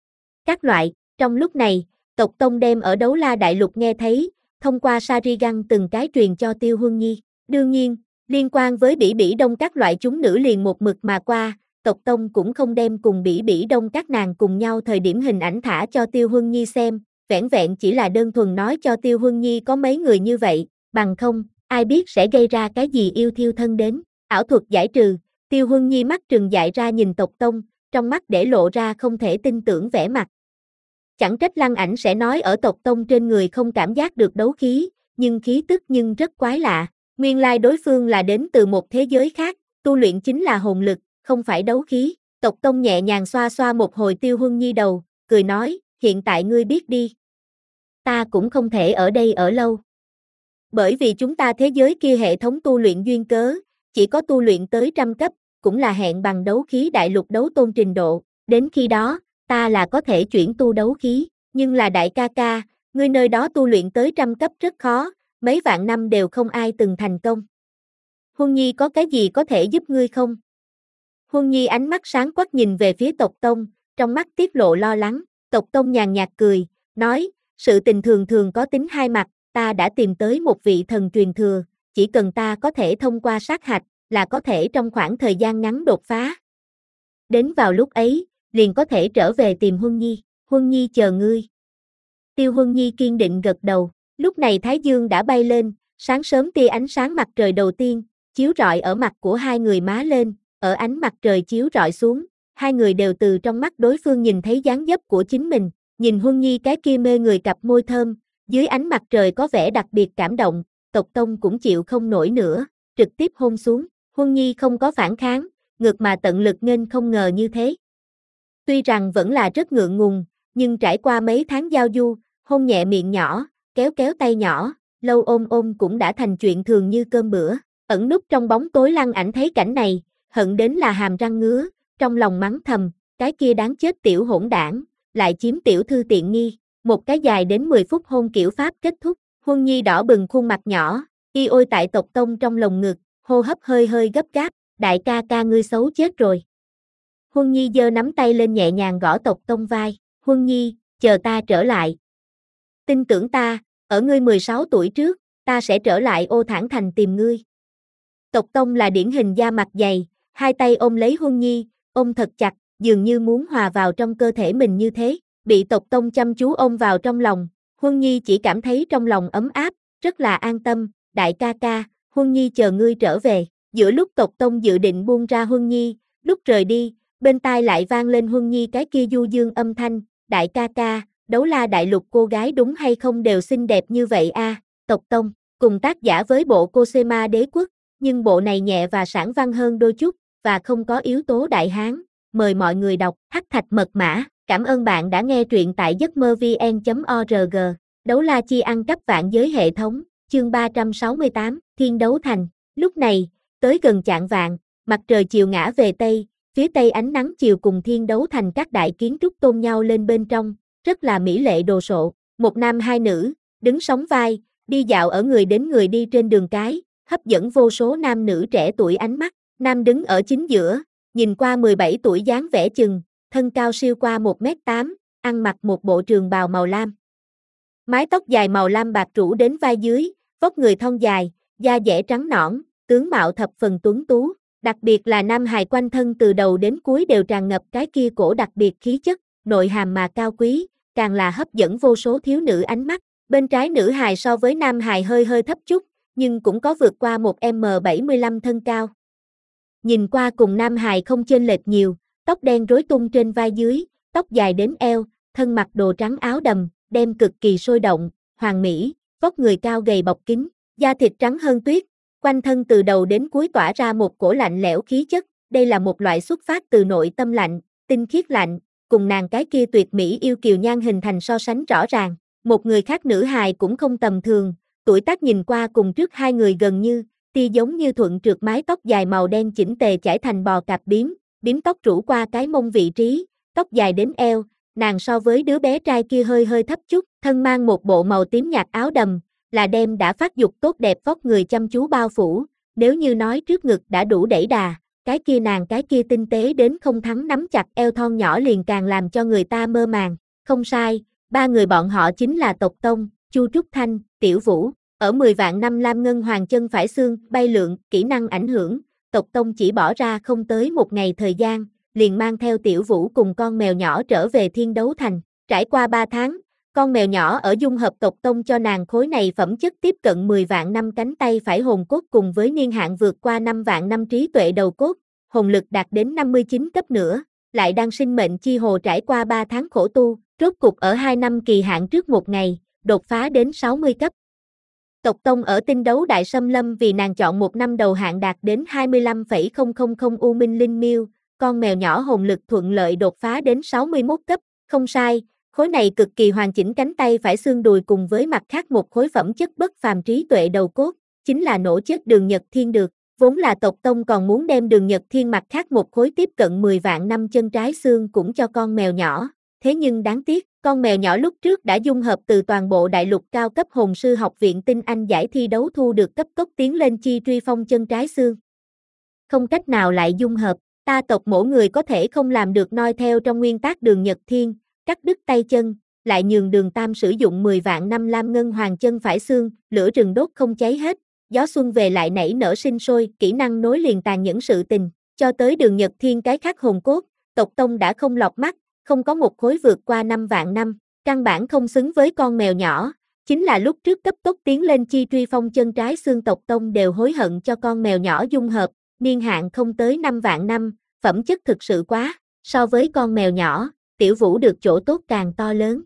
Các loại, trong lúc này, tộc tông đem ở đấu la đại lục nghe thấy, thông qua Sarigan từng cái truyền cho Tiêu Huân Nhi. Đương nhiên, liên quan với Bỉ Bỉ Đông các loại chúng nữ liền một mực mà qua, tộc tông cũng không đem cùng Bỉ Bỉ Đông các nàng cùng nhau thời điểm hình ảnh thả cho Tiêu Huân Nhi xem, vẻn vẹn chỉ là đơn thuần nói cho Tiêu Huân Nhi có mấy người như vậy, bằng không, ai biết sẽ gây ra cái gì yêu thiêu thân đến. Ảo thuật giải trừ, Tiêu Huân Nhi mắt trừng dại ra nhìn tộc tông, trong mắt để lộ ra không thể tin tưởng vẻ mặt. Chẳng trách Lăng Ảnh sẽ nói ở tộc tông trên người không cảm giác được đấu khí, nhưng khí tức nhưng rất quái lạ. Nguyên lai đối phương là đến từ một thế giới khác, tu luyện chính là hồn lực, không phải đấu khí. Tộc tông nhẹ nhàng xoa xoa một hồi Tiêu Huân Nhi đầu, cười nói, hiện tại ngươi biết đi. Ta cũng không thể ở đây ở lâu. Bởi vì chúng ta thế giới kia hệ thống tu luyện duyên cớ, chỉ có tu luyện tới trăm cấp, cũng là hẹn bằng đấu khí đại lục đấu tôn trình độ, đến khi đó, ta là có thể chuyển tu đấu khí, nhưng là đại ca ca, ngươi nơi đó tu luyện tới trăm cấp rất khó, mấy vạn năm đều không ai từng thành công. Huân Nhi có cái gì có thể giúp ngươi không? Huân Nhi ánh mắt sáng quắc nhìn về phía tộc tông, trong mắt tiết lộ lo lắng, tộc tông nhàn nhạt cười, nói, sự tình thường thường có tính hai mặt, ta đã tìm tới một vị thần truyền thừa, chỉ cần ta có thể thông qua sát hạch, là có thể trong khoảng thời gian ngắn đột phá. Đến vào lúc ấy, liền có thể trở về tìm Huân Nhi, Huân Nhi chờ ngươi. Tiêu Huân Nhi kiên định gật đầu, lúc này Thái Dương đã bay lên, sáng sớm tia ánh sáng mặt trời đầu tiên, chiếu rọi ở mặt của hai người má lên, ở ánh mặt trời chiếu rọi xuống, hai người đều từ trong mắt đối phương nhìn thấy dáng dấp của chính mình, nhìn Huân Nhi cái kia mê người cặp môi thơm, dưới ánh mặt trời có vẻ đặc biệt cảm động, tộc tông cũng chịu không nổi nữa, trực tiếp hôn xuống, Huân Nhi không có phản kháng, ngược mà tận lực nghênh không ngờ như thế. Tuy rằng vẫn là rất ngượng ngùng, nhưng trải qua mấy tháng giao du, hôn nhẹ miệng nhỏ, kéo kéo tay nhỏ, lâu ôm ôm cũng đã thành chuyện thường như cơm bữa, ẩn núp trong bóng tối Lăng Ảnh thấy cảnh này, hận đến là hàm răng ngứa, trong lòng mắng thầm, cái kia đáng chết tiểu hỗn đảng, lại chiếm tiểu thư tiện nghi, một cái dài đến mười phút hôn kiểu pháp kết thúc, Huân Nhi đỏ bừng khuôn mặt nhỏ, y ôi tại tộc tông trong lồng ngực, hô hấp hơi hơi gấp gáp, đại ca ca ngươi xấu chết rồi. Huân Nhi giơ nắm tay lên nhẹ nhàng gõ tộc tông vai, Huân Nhi, chờ ta trở lại. Tin tưởng ta, ở ngươi mười sáu tuổi trước, ta sẽ trở lại Ô Thản Thành tìm ngươi. Tộc tông là điển hình da mặt dày, hai tay ôm lấy Huân Nhi, ôm thật chặt, dường như muốn hòa vào trong cơ thể mình như thế, bị tộc tông chăm chú ôm vào trong lòng, Huân Nhi chỉ cảm thấy trong lòng ấm áp, rất là an tâm, đại ca ca, Huân Nhi chờ ngươi trở về, giữa lúc tộc tông dự định buông ra Huân Nhi, lúc rời đi, bên tai lại vang lên Huân Nhi cái kia du dương âm thanh, đại ca ca, đấu la đại lục cô gái đúng hay không đều xinh đẹp như vậy a, à? Tộc tông, cùng tác giả với bộ Cosema đế quốc, nhưng bộ này nhẹ và sản văn hơn đôi chút, và không có yếu tố đại hán, mời mọi người đọc, hắc thạch mật mã, cảm ơn bạn đã nghe truyện tại giấc mơ vn chấm org, đấu la chi ăn cắp vạn giới hệ thống, chương ba trăm sáu mươi tám, Thiên Đấu Thành, lúc này, tới gần chạng vạng, mặt trời chiều ngã về Tây, phía Tây ánh nắng chiều cùng Thiên Đấu Thành các đại kiến trúc tôn nhau lên bên trong, rất là mỹ lệ đồ sộ, một nam hai nữ, đứng sóng vai, đi dạo ở người đến người đi trên đường cái, hấp dẫn vô số nam nữ trẻ tuổi ánh mắt, nam đứng ở chính giữa, nhìn qua mười bảy tuổi dáng vẻ chừng, thân cao siêu qua một mét tám, ăn mặc một bộ trường bào màu lam. Mái tóc dài màu lam bạc rủ đến vai dưới, vóc người thon dài, da dẻ trắng nõn, tướng mạo thập phần tuấn tú, đặc biệt là nam hài quanh thân từ đầu đến cuối đều tràn ngập cái kia cổ đặc biệt khí chất, nội hàm mà cao quý, càng là hấp dẫn vô số thiếu nữ ánh mắt. Bên trái nữ hài so với nam hài hơi hơi thấp chút, nhưng cũng có vượt qua một mét bảy mươi lăm thân cao. Nhìn qua cùng nam hài không chênh lệch nhiều, tóc đen rối tung trên vai dưới, tóc dài đến eo, thân mặc đồ trắng áo đầm, đem cực kỳ sôi động, hoàn mỹ, vóc người cao gầy bọc kính, da thịt trắng hơn tuyết, quanh thân từ đầu đến cuối tỏa ra một cổ lạnh lẽo khí chất, đây là một loại xuất phát từ nội tâm lạnh, tinh khiết lạnh, cùng nàng cái kia tuyệt mỹ yêu kiều nhan hình thành so sánh rõ ràng. Một người khác nữ hài cũng không tầm thường, tuổi tác nhìn qua cùng trước hai người gần như, tia giống như thuận trượt mái tóc dài màu đen chỉnh tề chải thành bò cạp bím, bím tóc rủ qua cái mông vị trí, tóc dài đến eo, nàng so với đứa bé trai kia hơi hơi thấp chút, thân mang một bộ màu tím nhạt áo đầm, là đem đã phát dục tốt đẹp vóc người chăm chú bao phủ, nếu như nói trước ngực đã đủ đẩy đà, cái kia nàng cái kia tinh tế đến không thắng nắm chặt eo thon nhỏ liền càng làm cho người ta mơ màng, không sai, ba người bọn họ chính là tộc Tông, Chu Trúc Thanh, Tiểu Vũ, ở mười vạn năm Lam Ngân Hoàng chân phải xương, bay lượn, kỹ năng ảnh hưởng, tộc Tông chỉ bỏ ra không tới một ngày thời gian, liền mang theo Tiểu Vũ cùng con mèo nhỏ trở về Thiên Đấu Thành, trải qua ba tháng, con mèo nhỏ ở dung hợp tộc Tông cho nàng khối này phẩm chất tiếp cận mười vạn năm cánh tay phải hồn cốt cùng với niên hạn vượt qua năm vạn năm trí tuệ đầu cốt, hồn lực đạt đến năm mươi chín cấp nữa, lại đang sinh mệnh chi hồ trải qua ba tháng khổ tu, rốt cục ở hai năm kỳ hạn trước một ngày, đột phá đến sáu mươi cấp. Tộc Tông ở tinh đấu đại xâm lâm vì nàng chọn một năm đầu hạn đạt đến hai mươi lăm phẩy không không không U Minh Linh Miêu, con mèo nhỏ hồn lực thuận lợi đột phá đến sáu mươi mốt cấp, không sai, khối này cực kỳ hoàn chỉnh cánh tay phải xương đùi cùng với mặt khác một khối phẩm chất bất phàm trí tuệ đầu cốt, chính là nổ chết Đường Nhật Thiên được, vốn là tộc Tông còn muốn đem Đường Nhật Thiên mặt khác một khối tiếp cận mười vạn năm chân trái xương cũng cho con mèo nhỏ, thế nhưng đáng tiếc, con mèo nhỏ lúc trước đã dung hợp từ toàn bộ đại lục cao cấp hồn sư học viện tinh anh giải thi đấu thu được cấp tốc tiến lên chi truy phong chân trái xương. Không cách nào lại dung hợp, ta tộc mỗi người có thể không làm được noi theo trong nguyên tắc Đường Nhật Thiên, cắt đứt tay chân, lại nhường Đường Tam sử dụng mười vạn năm Lam Ngân Hoàng chân phải xương, lửa rừng đốt không cháy hết, gió xuân về lại nảy nở sinh sôi, kỹ năng nối liền tàn nhẫn sự tình, cho tới Đường Nhật Thiên cái khác hồn cốt, tộc Tông đã không lọt mắt, không có một khối vượt qua năm vạn năm, căn bản không xứng với con mèo nhỏ, chính là lúc trước cấp tốc tiến lên chi truy phong chân trái xương tộc Tông đều hối hận cho con mèo nhỏ dung hợp, niên hạn không tới năm vạn năm, phẩm chất thực sự quá, so với con mèo nhỏ, Tiểu Vũ được chỗ tốt càng to lớn.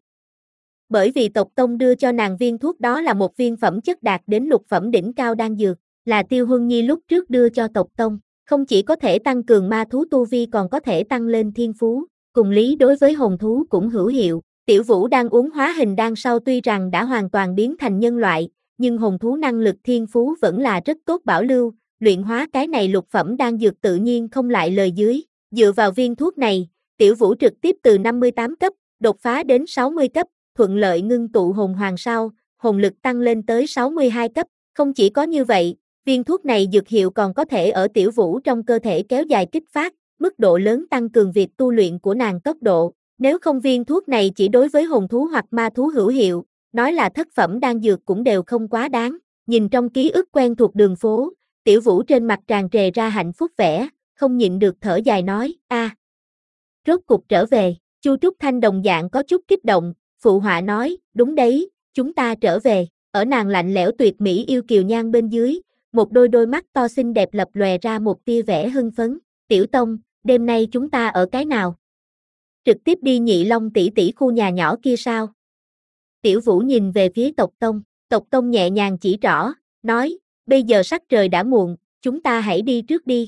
Bởi vì tộc Tông đưa cho nàng viên thuốc đó là một viên phẩm chất đạt đến lục phẩm đỉnh cao đan dược, là Tiêu Huân Nhi lúc trước đưa cho tộc Tông, không chỉ có thể tăng cường ma thú tu vi còn có thể tăng lên thiên phú, cùng lý đối với hồn thú cũng hữu hiệu. Tiểu Vũ đang uống hóa hình đan sau tuy rằng đã hoàn toàn biến thành nhân loại, nhưng hồn thú năng lực thiên phú vẫn là rất tốt bảo lưu, luyện hóa cái này lục phẩm đan dược tự nhiên không lại lời dưới, dựa vào viên thuốc này, Tiểu Vũ trực tiếp từ năm mươi tám cấp, đột phá đến sáu mươi cấp, thuận lợi ngưng tụ hồn hoàng sau, hồn lực tăng lên tới sáu mươi hai cấp, không chỉ có như vậy, viên thuốc này dược hiệu còn có thể ở Tiểu Vũ trong cơ thể kéo dài kích phát, mức độ lớn tăng cường việc tu luyện của nàng tốc độ, nếu không viên thuốc này chỉ đối với hồn thú hoặc ma thú hữu hiệu, nói là thất phẩm đan dược cũng đều không quá đáng, nhìn trong ký ức quen thuộc đường phố, Tiểu Vũ trên mặt tràn trề ra hạnh phúc vẻ, không nhịn được thở dài nói, a, rốt cục trở về, Chu Trúc Thanh đồng dạng có chút kích động, phụ họa nói, đúng đấy, chúng ta trở về, ở nàng lạnh lẽo tuyệt mỹ yêu kiều nhan bên dưới, một đôi đôi mắt to xinh đẹp lập lòe ra một tia vẻ hưng phấn, Tiểu Tông, đêm nay chúng ta ở cái nào? Trực tiếp đi Nhị Long tỷ tỷ khu nhà nhỏ kia sao? Tiểu Vũ nhìn về phía tộc Tông, tộc Tông nhẹ nhàng chỉ trỏ, nói, bây giờ sắc trời đã muộn, chúng ta hãy đi trước đi.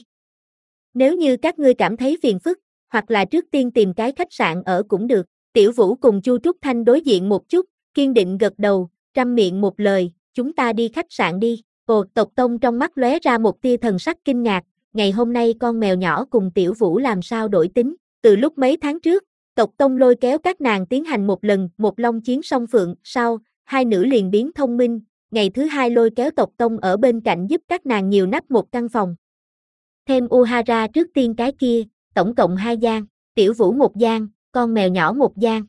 Nếu như các ngươi cảm thấy phiền phức, hoặc là trước tiên tìm cái khách sạn ở cũng được. Tiểu Vũ cùng Chu Trúc Thanh đối diện một chút, kiên định gật đầu, trăm miệng một lời, chúng ta đi khách sạn đi. Ồ, tộc Tông trong mắt lóe ra một tia thần sắc kinh ngạc, ngày hôm nay con mèo nhỏ cùng Tiểu Vũ làm sao đổi tính. Từ lúc mấy tháng trước, tộc Tông lôi kéo các nàng tiến hành một lần một long chiến song phượng, sau, hai nữ liền biến thông minh, ngày thứ hai lôi kéo tộc Tông ở bên cạnh giúp các nàng nhiều nắp một căn phòng. Thêm Uhara trước tiên cái kia, tổng cộng hai gian, Tiểu Vũ một gian, con mèo nhỏ một gian.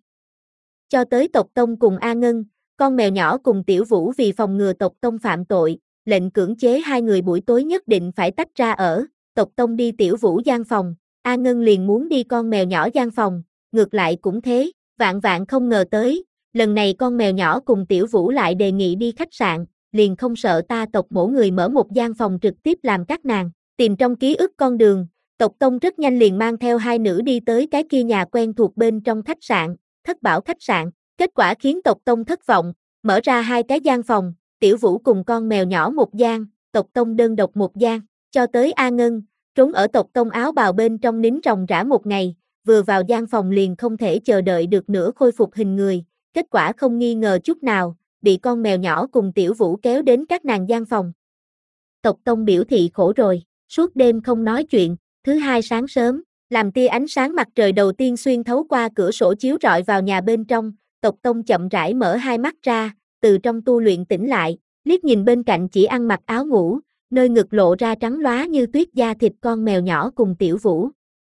Cho tới tộc Tông cùng A Ngân, con mèo nhỏ cùng Tiểu Vũ vì phòng ngừa tộc Tông phạm tội, lệnh cưỡng chế hai người buổi tối nhất định phải tách ra ở, tộc Tông đi Tiểu Vũ gian phòng, A Ngân liền muốn đi con mèo nhỏ gian phòng, ngược lại cũng thế, vạn vạn không ngờ tới, lần này con mèo nhỏ cùng Tiểu Vũ lại đề nghị đi khách sạn, liền không sợ ta tộc mỗi người mở một gian phòng trực tiếp làm các nàng, tìm trong ký ức con đường, tộc Tông rất nhanh liền mang theo hai nữ đi tới cái kia nhà quen thuộc bên trong khách sạn, Thất Bảo khách sạn, kết quả khiến tộc Tông thất vọng, mở ra hai cái gian phòng, Tiểu Vũ cùng con mèo nhỏ một gian, tộc Tông đơn độc một gian, cho tới A Ngân, trốn ở tộc Tông áo bào bên trong nín ròng rã một ngày, vừa vào gian phòng liền không thể chờ đợi được nữa khôi phục hình người, kết quả không nghi ngờ chút nào, bị con mèo nhỏ cùng Tiểu Vũ kéo đến các nàng gian phòng. Tộc Tông biểu thị khổ rồi, suốt đêm không nói chuyện, thứ hai sáng sớm, làm tia ánh sáng mặt trời đầu tiên xuyên thấu qua cửa sổ chiếu rọi vào nhà bên trong, Tộc Tông chậm rãi mở hai mắt ra, từ trong tu luyện tỉnh lại, liếc nhìn bên cạnh chỉ ăn mặc áo ngủ, nơi ngực lộ ra trắng lóa như tuyết da thịt con mèo nhỏ cùng Tiểu Vũ.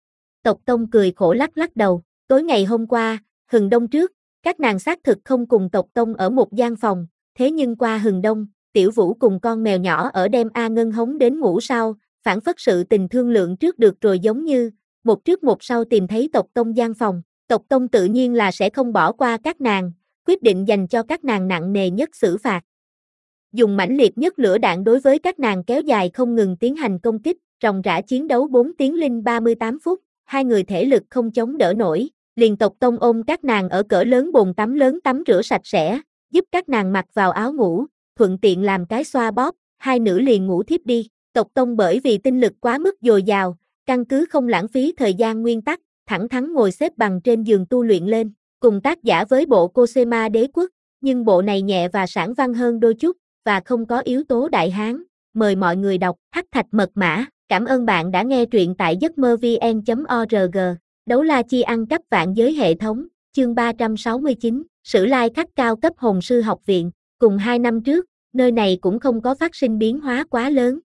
Tộc Tông cười khổ lắc lắc đầu, tối ngày hôm qua, hừng đông trước, các nàng xác thực không cùng Tộc Tông ở một gian phòng, thế nhưng qua hừng đông, Tiểu Vũ cùng con mèo nhỏ ở đem A Ngân hống đến ngủ sau, phản phất sự tình thương lượng trước được rồi giống như, một trước một sau tìm thấy Tộc Tông gian phòng, Tộc Tông tự nhiên là sẽ không bỏ qua các nàng, quyết định dành cho các nàng nặng nề nhất xử phạt. Dùng mãnh liệt nhất lửa đạn đối với các nàng kéo dài không ngừng tiến hành công kích, ròng rã chiến đấu bốn tiếng linh ba mươi tám phút, hai người thể lực không chống đỡ nổi, liền Tộc Tông ôm các nàng ở cỡ lớn bồn tắm lớn tắm rửa sạch sẽ, giúp các nàng mặc vào áo ngủ, thuận tiện làm cái xoa bóp, hai nữ liền ngủ thiếp đi. Tộc Tông bởi vì tinh lực quá mức dồi dào, căn cứ không lãng phí thời gian nguyên tắc, thẳng thắn ngồi xếp bằng trên giường tu luyện lên, cùng tác giả với bộ Cosema Đế Quốc, nhưng bộ này nhẹ và sảng văn hơn đôi chút, và không có yếu tố đại hán. Mời mọi người đọc Hắc Thạch Mật Mã. Cảm ơn bạn đã nghe truyện tại giấc mơ vn chấm org. Đấu la chi ăn cắp vạn giới hệ thống, chương ba trăm sáu mươi chín, Sử Lai Khắc cao cấp hồn sư học viện, cùng hai năm trước, nơi này cũng không có phát sinh biến hóa quá lớn.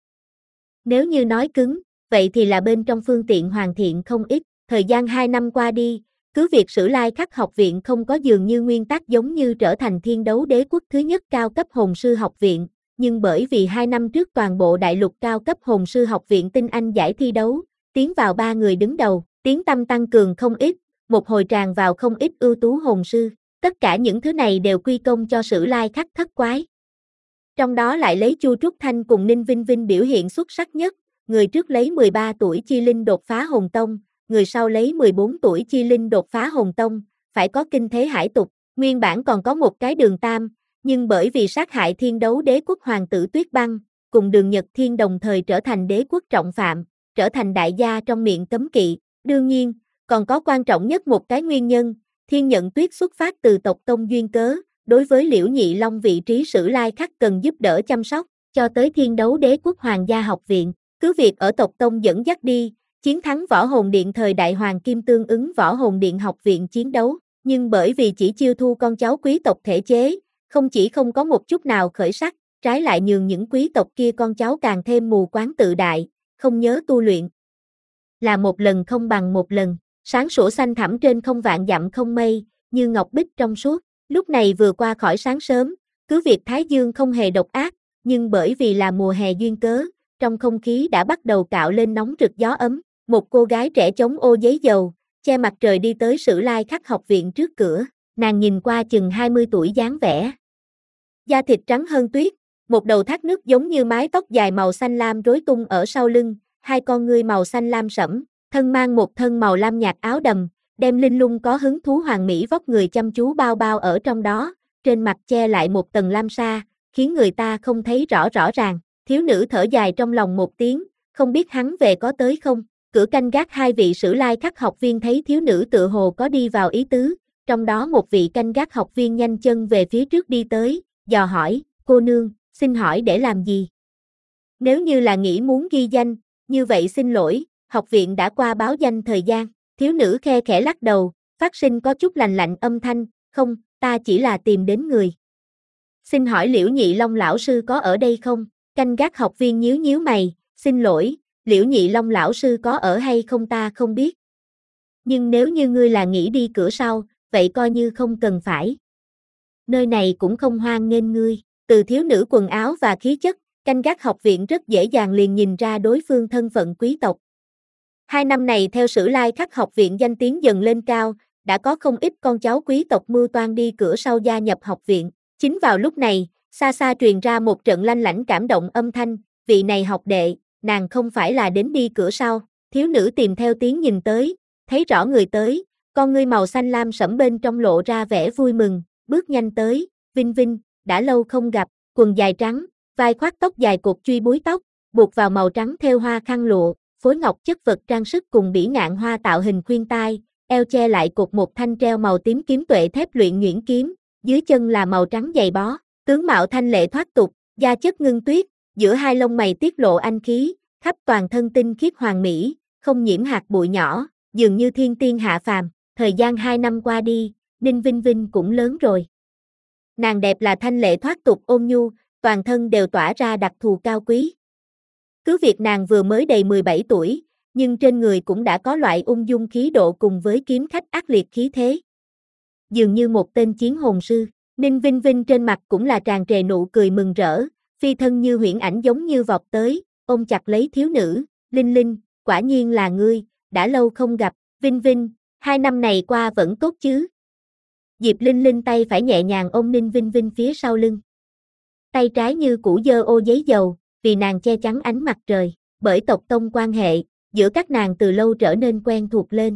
Nếu như nói cứng, vậy thì là bên trong phương tiện hoàn thiện không ít, thời gian hai năm qua đi, cứ việc Sử Lai Khắc học viện không có dường như nguyên tắc giống như trở thành Thiên Đấu Đế Quốc thứ nhất cao cấp hồn sư học viện, nhưng bởi vì hai năm trước toàn bộ đại lục cao cấp hồn sư học viện tinh anh giải thi đấu, tiến vào ba người đứng đầu, tiếng tăm tăng cường không ít, một hồi tràn vào không ít ưu tú hồn sư, tất cả những thứ này đều quy công cho Sử Lai Khắc thất quái. Trong đó lại lấy Chu Trúc Thanh cùng Ninh Vinh Vinh biểu hiện xuất sắc nhất, người trước lấy mười ba tuổi chi linh đột phá hồn tông, người sau lấy mười bốn tuổi chi linh đột phá hồn tông, phải có kinh thế hải tục, nguyên bản còn có một cái Đường Tam, nhưng bởi vì sát hại Thiên Đấu Đế Quốc hoàng tử Tuyết Băng, cùng Đường Nhật Thiên đồng thời trở thành đế quốc trọng phạm, trở thành đại gia trong miệng cấm kỵ, đương nhiên, còn có quan trọng nhất một cái nguyên nhân, Thiên Nhận Tuyết xuất phát từ tộc Tông duyên cớ, đối với Liễu Nhị Long vị trí Sử Lai Khắc cần giúp đỡ chăm sóc, cho tới Thiên Đấu Đế Quốc Hoàng gia học viện, cứ việc ở tộc Tông dẫn dắt đi, chiến thắng Võ Hồn Điện thời đại Hoàng Kim tương ứng Võ Hồn Điện học viện chiến đấu, nhưng bởi vì chỉ chiêu thu con cháu quý tộc thể chế, không chỉ không có một chút nào khởi sắc, trái lại nhường những quý tộc kia con cháu càng thêm mù quáng tự đại, không nhớ tu luyện. Là một lần không bằng một lần, sáng sủa xanh thẳm trên không vạn dặm không mây, như ngọc bích trong suốt, lúc này vừa qua khỏi sáng sớm, cứ việc Thái Dương không hề độc ác, nhưng bởi vì là mùa hè duyên cớ, trong không khí đã bắt đầu cạo lên nóng rực gió ấm, một cô gái trẻ chống ô giấy dầu, che mặt trời đi tới Sử Lai Khắc học viện trước cửa, nàng nhìn qua chừng hai mươi tuổi dáng vẻ. Da thịt trắng hơn tuyết, một đầu thác nước giống như mái tóc dài màu xanh lam rối tung ở sau lưng, hai con ngươi màu xanh lam sẫm, thân mang một thân màu lam nhạt áo đầm, đem linh lung có hứng thú hoàng mỹ vóc người chăm chú bao bao ở trong đó, trên mặt che lại một tầng lam sa, khiến người ta không thấy rõ rõ ràng. Thiếu nữ thở dài trong lòng một tiếng, không biết hắn về có tới không. Cửa canh gác hai vị Sử Lai Khắc học viên thấy thiếu nữ tựa hồ có đi vào ý tứ, trong đó một vị canh gác học viên nhanh chân về phía trước đi tới, dò hỏi, cô nương, xin hỏi để làm gì? Nếu như là nghĩ muốn ghi danh, như vậy xin lỗi, học viện đã qua báo danh thời gian. Thiếu nữ khe khẽ lắc đầu, phát sinh có chút lành lạnh âm thanh, không, ta chỉ là tìm đến người. Xin hỏi Liễu Nhị Long lão sư có ở đây không? Canh gác học viên nhíu nhíu mày, xin lỗi, Liễu Nhị Long lão sư có ở hay không ta không biết. Nhưng nếu như ngươi là nghĩ đi cửa sau, vậy coi như không cần phải. Nơi này cũng không hoan nghênh ngươi, từ thiếu nữ quần áo và khí chất, canh gác học viện rất dễ dàng liền nhìn ra đối phương thân phận quý tộc. Hai năm này theo Sử Lai Khắc học viện danh tiếng dần lên cao, đã có không ít con cháu quý tộc mưu toan đi cửa sau gia nhập học viện. Chính vào lúc này, xa xa truyền ra một trận lanh lảnh cảm động âm thanh, vị này học đệ, nàng không phải là đến đi cửa sau. Thiếu nữ tìm theo tiếng nhìn tới, thấy rõ người tới, con ngươi màu xanh lam sẫm bên trong lộ ra vẻ vui mừng, bước nhanh tới, Vinh Vinh, đã lâu không gặp, quần dài trắng, vai khoác tóc dài cột truy búi tóc, buộc vào màu trắng thêu hoa khăn lụa, phối ngọc chất vật trang sức cùng bỉ ngạn hoa tạo hình khuyên tai, eo che lại cột một thanh treo màu tím kiếm tuệ thép luyện nhuyễn kiếm, dưới chân là màu trắng giày bó, Tướng mạo thanh lệ thoát tục, da chất ngưng tuyết, giữa hai lông mày tiết lộ anh khí, khắp toàn thân tinh khiết hoàn mỹ, không nhiễm hạt bụi nhỏ, dường như thiên tiên hạ phàm. Thời gian hai năm qua đi, Ninh Vinh Vinh cũng lớn rồi. Nàng đẹp là thanh lệ thoát tục ôn nhu, toàn thân đều tỏa ra đặc thù cao quý. Cứ việc nàng vừa mới đầy mười bảy tuổi, nhưng trên người cũng đã có loại ung dung khí độ cùng với kiếm khách ác liệt khí thế. Dường như một tên chiến hồn sư, Ninh Vinh Vinh trên mặt cũng là tràn trề nụ cười mừng rỡ, phi thân như huyễn ảnh giống như vọt tới, ôm chặt lấy thiếu nữ, Linh Linh, quả nhiên là ngươi, đã lâu không gặp, Vinh Vinh, hai năm này qua vẫn tốt chứ? Diệp Linh Linh tay phải nhẹ nhàng ôm Ninh Vinh Vinh phía sau lưng. Tay trái như củ dơ ô giấy dầu, vì nàng che chắn ánh mặt trời, bởi tộc tông quan hệ, giữa các nàng từ lâu trở nên quen thuộc lên.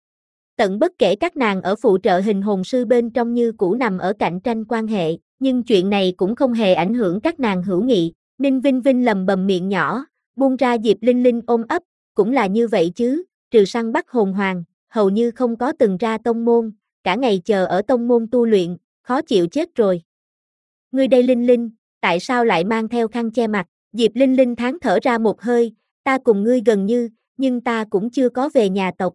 Tận bất kể các nàng ở phụ trợ hình hồn sư bên trong như cũ nằm ở cạnh tranh quan hệ, nhưng chuyện này cũng không hề ảnh hưởng các nàng hữu nghị. Ninh Vinh Vinh lầm bầm miệng nhỏ, buông ra Diệp Linh Linh ôm ấp, cũng là như vậy chứ, trừ săn bắt hồn hoàng, hầu như không có từng ra tông môn, cả ngày chờ ở tông môn tu luyện, khó chịu chết rồi. Ngươi đây Linh Linh, tại sao lại mang theo khăn che mặt? Diệp Linh Linh thán thở ra một hơi, ta cùng ngươi gần như, nhưng ta cũng chưa có về nhà tộc.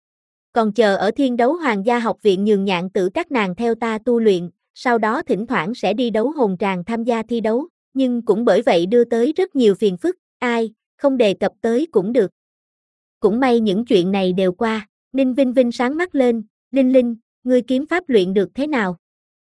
Còn chờ ở Thiên Đấu Hoàng gia học viện nhường nhạn tử các nàng theo ta tu luyện, sau đó thỉnh thoảng sẽ đi đấu hồn tràng tham gia thi đấu, nhưng cũng bởi vậy đưa tới rất nhiều phiền phức, ai, không đề cập tới cũng được. Cũng may những chuyện này đều qua, Ninh Vinh Vinh sáng mắt lên, Linh Linh, ngươi kiếm pháp luyện được thế nào?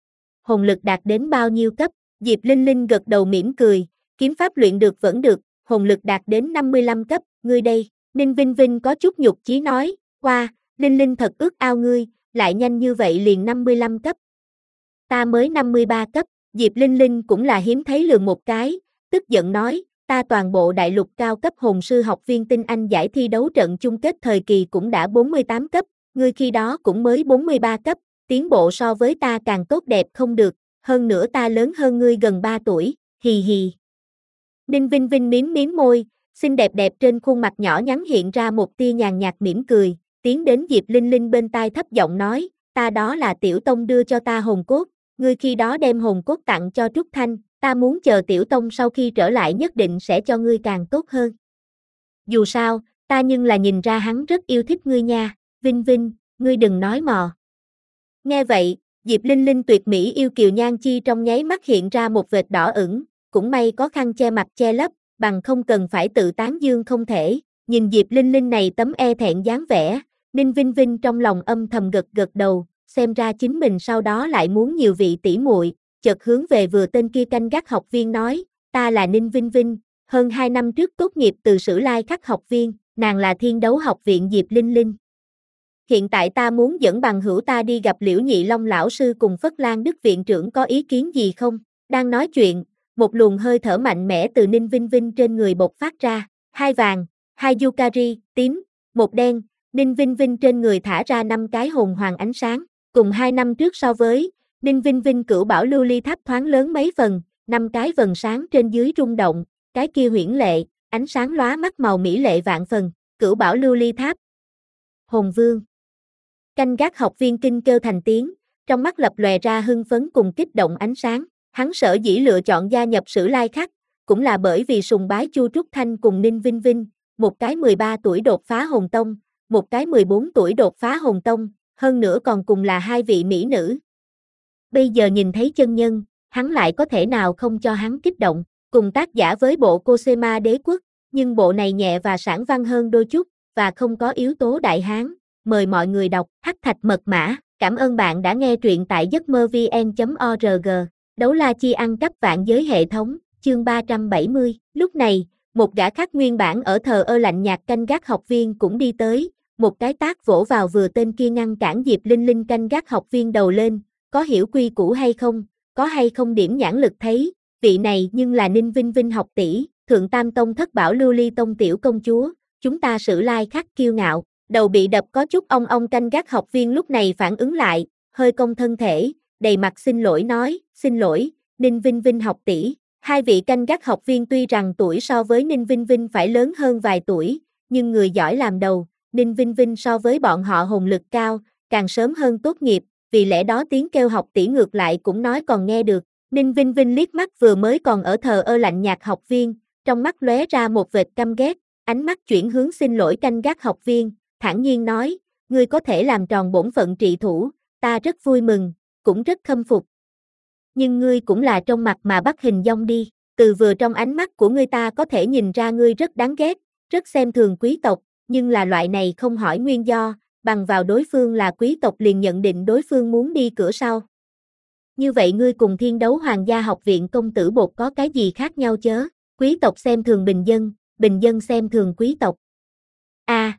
Hồn lực đạt đến bao nhiêu cấp? Diệp Linh Linh gật đầu mỉm cười, kiếm pháp luyện được vẫn được, hồn lực đạt đến năm mươi lăm cấp, ngươi đây, Ninh Vinh Vinh có chút nhục chí nói, qua, Linh Linh thật ước ao ngươi, lại nhanh như vậy liền năm mươi lăm cấp. Ta mới năm mươi ba cấp, Diệp Linh Linh cũng là hiếm thấy lường một cái, tức giận nói, ta toàn bộ đại lục cao cấp hồn sư học viên tinh anh giải thi đấu trận chung kết thời kỳ cũng đã bốn mươi tám cấp, ngươi khi đó cũng mới bốn mươi ba cấp, tiến bộ so với ta càng tốt đẹp không được, hơn nữa ta lớn hơn ngươi gần ba tuổi, hì hì. Ninh Vinh Vinh miếm miếm môi, xinh đẹp đẹp trên khuôn mặt nhỏ nhắn hiện ra một tia nhàn nhạt mỉm cười, tiến đến Diệp Linh Linh bên tai thấp giọng nói, ta đó là Tiểu Tông đưa cho ta hồn cốt, ngươi khi đó đem hồn cốt tặng cho Trúc Thanh, ta muốn chờ Tiểu Tông sau khi trở lại nhất định sẽ cho ngươi càng tốt hơn. Dù sao, ta nhưng là nhìn ra hắn rất yêu thích ngươi nha, Vinh Vinh, ngươi đừng nói mò. Nghe vậy, Diệp Linh Linh tuyệt mỹ yêu kiều nhan chi trong nháy mắt hiện ra một vệt đỏ ửng, cũng may có khăn che mặt che lấp, bằng không cần phải tự tán dương không thể, nhìn Diệp Linh Linh này tấm e thẹn dáng vẻ, Ninh Vinh Vinh trong lòng âm thầm gật gật đầu, xem ra chính mình sau đó lại muốn nhiều vị tỷ muội, chợt hướng về vừa tên kia canh gác học viên nói, ta là Ninh Vinh Vinh, hơn hai năm trước tốt nghiệp từ Sử Lai Khắc học viên, nàng là Thiên Đấu học viện Diệp Linh Linh. Hiện tại ta muốn dẫn bằng hữu ta đi gặp Liễu Nhị Long lão sư cùng Phất Lan Đức viện trưởng có ý kiến gì không? Đang nói chuyện, một luồng hơi thở mạnh mẽ từ Ninh Vinh Vinh trên người bộc phát ra, hai vàng, hai Yukari, tím, một đen, Ninh Vinh Vinh trên người thả ra năm cái hồn hoàng ánh sáng, cùng hai năm trước so với, Ninh Vinh Vinh cửu bảo lưu ly tháp thoáng lớn mấy phần, năm cái vần sáng trên dưới rung động, cái kia huyễn lệ, ánh sáng lóa mắt màu mỹ lệ vạn phần, cửu bảo lưu ly tháp. Hồn Vương. Canh gác học viên kinh kêu thành tiếng, trong mắt lập lòe ra hưng phấn cùng kích động ánh sáng, hắn sở dĩ lựa chọn gia nhập Sử Lai Khắc, cũng là bởi vì sùng bái Chu Trúc Thanh cùng Ninh Vinh Vinh, một cái mười ba tuổi đột phá hồn tông, một cái mười bốn tuổi đột phá hồn tông, hơn nữa còn cùng là hai vị mỹ nữ. Bây giờ nhìn thấy chân nhân, hắn lại có thể nào không cho hắn kích động, cùng tác giả với bộ Cosema Đế Quốc, nhưng bộ này nhẹ và sản văn hơn đôi chút, và không có yếu tố đại hán. Mời mọi người đọc Hắc Thạch Mật Mã. Cảm ơn bạn đã nghe truyện tại giấc mơ vn chấm org. Đấu la chi ăn cắp vạn giới hệ thống, chương ba trăm bảy mươi. Lúc này, một gã khác nguyên bản ở thờ ơ lạnh nhạt canh gác học viên cũng đi tới, một cái tác vỗ vào vừa tên kia ngăn cản Diệp Linh Linh canh gác học viên đầu lên, có hiểu quy củ hay không, có hay không điểm nhãn lực thấy, vị này nhưng là Ninh Vinh Vinh học tỷ, Thượng Tam Tông Thất Bảo Lưu Ly Tông tiểu công chúa, chúng ta Sử Lai Khắc kiêu ngạo. Đầu bị đập có chút ong ong canh gác học viên lúc này phản ứng lại, hơi cong thân thể, đầy mặt xin lỗi nói, xin lỗi, Ninh Vinh Vinh học tỷ. Hai vị canh gác học viên tuy rằng tuổi so với Ninh Vinh Vinh phải lớn hơn vài tuổi, nhưng người giỏi làm đầu, Ninh Vinh Vinh so với bọn họ hồn lực cao, càng sớm hơn tốt nghiệp, vì lẽ đó tiếng kêu học tỷ ngược lại cũng nói còn nghe được, Ninh Vinh Vinh liếc mắt vừa mới còn ở thờ ơ lạnh nhạt học viên, trong mắt lóe ra một vệt căm ghét, ánh mắt chuyển hướng xin lỗi canh gác học viên, thản nhiên nói, ngươi có thể làm tròn bổn phận trị thủ, ta rất vui mừng, cũng rất khâm phục. Nhưng ngươi cũng là trong mặt mà bắt hình dong đi, từ vừa trong ánh mắt của ngươi ta có thể nhìn ra ngươi rất đáng ghét, rất xem thường quý tộc, nhưng là loại này không hỏi nguyên do, bằng vào đối phương là quý tộc liền nhận định đối phương muốn đi cửa sau. Như vậy ngươi cùng Thiên Đấu Hoàng gia học viện công tử bột có cái gì khác nhau chớ? Quý tộc xem thường bình dân, bình dân xem thường quý tộc. A. À,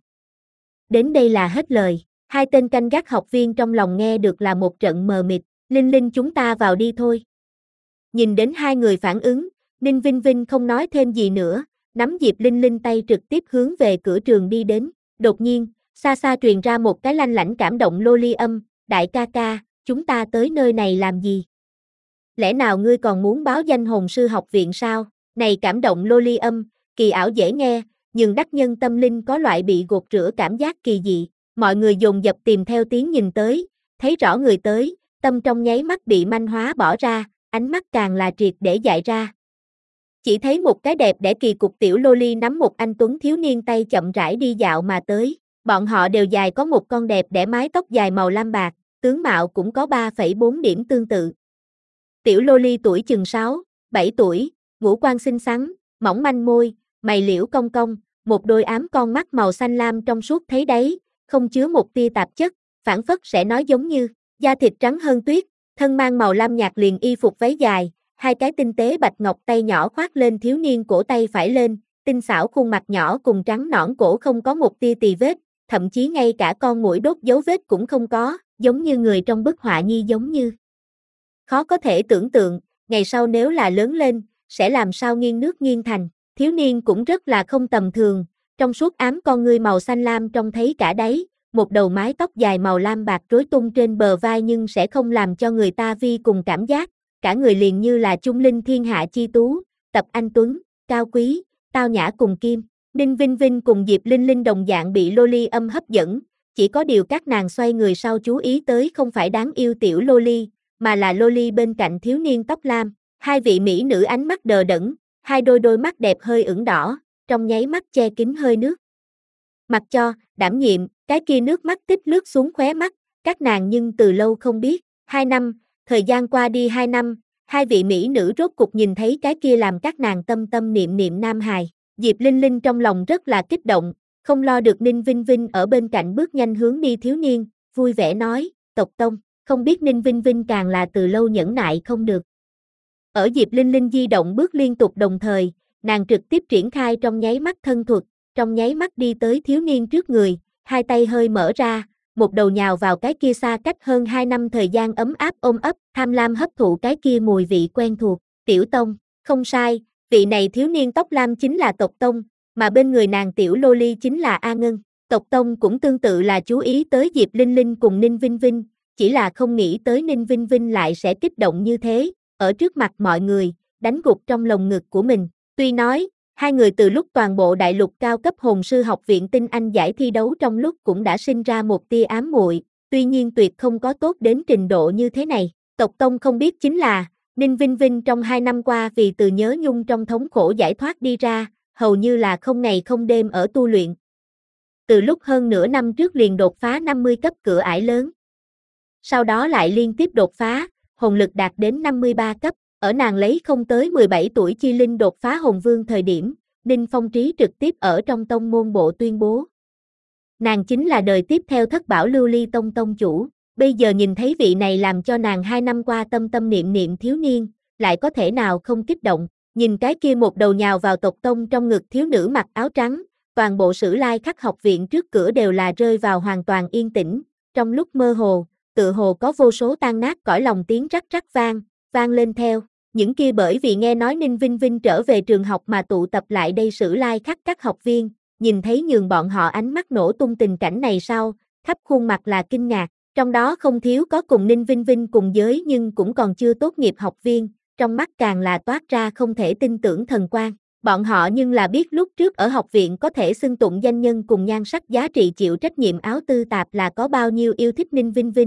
đến đây là hết lời. Hai tên canh gác học viên trong lòng nghe được là một trận mờ mịt. Linh Linh chúng ta vào đi thôi. Nhìn đến hai người phản ứng, Ninh Vinh Vinh không nói thêm gì nữa, nắm Diệp Linh Linh tay trực tiếp hướng về cửa trường đi đến. Đột nhiên, xa xa truyền ra một cái lanh lảnh cảm động lô ly âm, đại ca ca, chúng ta tới nơi này làm gì? Lẽ nào ngươi còn muốn báo danh hồn sư học viện sao? Này cảm động lô ly âm, kỳ ảo dễ nghe, nhưng đắc nhân tâm linh có loại bị gột rửa cảm giác kỳ dị. Mọi người dồn dập tìm theo tiếng nhìn tới, thấy rõ người tới, tâm trong nháy mắt bị manh hóa bỏ ra, ánh mắt càng là triệt để dại ra. Chỉ thấy một cái đẹp đẽ kỳ cục tiểu lô ly nắm một anh tuấn thiếu niên tay chậm rãi đi dạo mà tới. Bọn họ đều dài có một con đẹp đẽ mái tóc dài màu lam bạc, tướng mạo cũng có ba phẩy bốn điểm tương tự. Tiểu lô ly tuổi chừng sáu, bảy tuổi, ngũ quan xinh xắn, mỏng manh môi, mày liễu cong cong, một đôi ám con mắt màu xanh lam trong suốt thấy đấy, không chứa một tia tạp chất, phảng phất sẽ nói giống như, da thịt trắng hơn tuyết, thân mang màu lam nhạt liền y phục váy dài, hai cái tinh tế bạch ngọc tay nhỏ khoác lên thiếu niên cổ tay phải lên, tinh xảo khuôn mặt nhỏ cùng trắng nõn cổ không có một tia tì vết, thậm chí ngay cả con muỗi đốt dấu vết cũng không có, giống như người trong bức họa nhi giống như. Khó có thể tưởng tượng, ngày sau nếu là lớn lên, sẽ làm sao nghiêng nước nghiêng thành, thiếu niên cũng rất là không tầm thường, trong suốt ám con ngươi màu xanh lam trông thấy cả đáy, một đầu mái tóc dài màu lam bạc rối tung trên bờ vai nhưng sẽ không làm cho người ta vi cùng cảm giác, cả người liền như là trung linh thiên hạ chi tú, tập anh tuấn, cao quý, tao nhã cùng kim. Ninh Vinh Vinh cùng Diệp Linh Linh đồng dạng bị lô ly âm hấp dẫn, chỉ có điều các nàng xoay người sau chú ý tới không phải đáng yêu tiểu lô ly, mà là lô ly bên cạnh thiếu niên tóc lam, hai vị mỹ nữ ánh mắt đờ đẫn, hai đôi đôi mắt đẹp hơi ửng đỏ, trong nháy mắt che kín hơi nước. Mặc cho, đảm nhiệm, cái kia nước mắt tích lướt xuống khóe mắt, các nàng nhưng từ lâu không biết, hai năm, thời gian qua đi hai năm, hai vị mỹ nữ rốt cục nhìn thấy cái kia làm các nàng tâm tâm niệm niệm nam hài. Diệp Linh Linh trong lòng rất là kích động, không lo được Ninh Vinh Vinh ở bên cạnh bước nhanh hướng đi thiếu niên, vui vẻ nói, tộc tông, không biết Ninh Vinh Vinh càng là từ lâu nhẫn nại không được. Ở Diệp Linh Linh di động bước liên tục đồng thời, nàng trực tiếp triển khai trong nháy mắt thân thuật, trong nháy mắt đi tới thiếu niên trước người, hai tay hơi mở ra, một đầu nhào vào cái kia xa cách hơn hai năm thời gian ấm áp ôm ấp, tham lam hấp thụ cái kia mùi vị quen thuộc, tiểu tông, không sai. Vị này thiếu niên tóc lam chính là tộc tông, mà bên người nàng tiểu lô ly chính là A Ngân. Tộc tông cũng tương tự là chú ý tới Diệp Linh Linh cùng Ninh Vinh Vinh, chỉ là không nghĩ tới Ninh Vinh Vinh lại sẽ kích động như thế, ở trước mặt mọi người, đánh gục trong lồng ngực của mình. Tuy nói, hai người từ lúc toàn bộ đại lục cao cấp hồn sư học viện tinh anh giải thi đấu trong lúc cũng đã sinh ra một tia ám muội, tuy nhiên tuyệt không có tốt đến trình độ như thế này. Tộc tông không biết chính là, Ninh Vinh Vinh trong hai năm qua vì từ nhớ nhung trong thống khổ giải thoát đi ra, hầu như là không ngày không đêm ở tu luyện. Từ lúc hơn nửa năm trước liền đột phá năm mươi cấp cửa ải lớn. Sau đó lại liên tiếp đột phá, hồn lực đạt đến năm mươi ba cấp, ở nàng lấy không tới mười bảy tuổi chi linh đột phá hồn vương thời điểm, Ninh Phong Trí trực tiếp ở trong tông môn bộ tuyên bố. Nàng chính là đời tiếp theo thất bảo lưu ly tông tông chủ. Bây giờ nhìn thấy vị này làm cho nàng hai năm qua tâm tâm niệm niệm thiếu niên, lại có thể nào không kích động, nhìn cái kia một đầu nhào vào tộc tông trong ngực thiếu nữ mặc áo trắng, toàn bộ Sử Lai Khắc học viện trước cửa đều là rơi vào hoàn toàn yên tĩnh, trong lúc mơ hồ, tự hồ có vô số tan nát cõi lòng tiếng rắc rắc vang, vang lên theo, những kia bởi vì nghe nói Ninh Vinh Vinh trở về trường học mà tụ tập lại đây Sử Lai Khắc các học viên, nhìn thấy nhường bọn họ ánh mắt nổ tung tình cảnh này sau, khắp khuôn mặt là kinh ngạc. Trong đó không thiếu có cùng Ninh Vinh Vinh cùng giới nhưng cũng còn chưa tốt nghiệp học viên, trong mắt càng là toát ra không thể tin tưởng thần quang. Bọn họ nhưng là biết lúc trước ở học viện có thể xưng tụng danh nhân cùng nhan sắc giá trị chịu trách nhiệm áo tư tạp là có bao nhiêu yêu thích Ninh Vinh Vinh,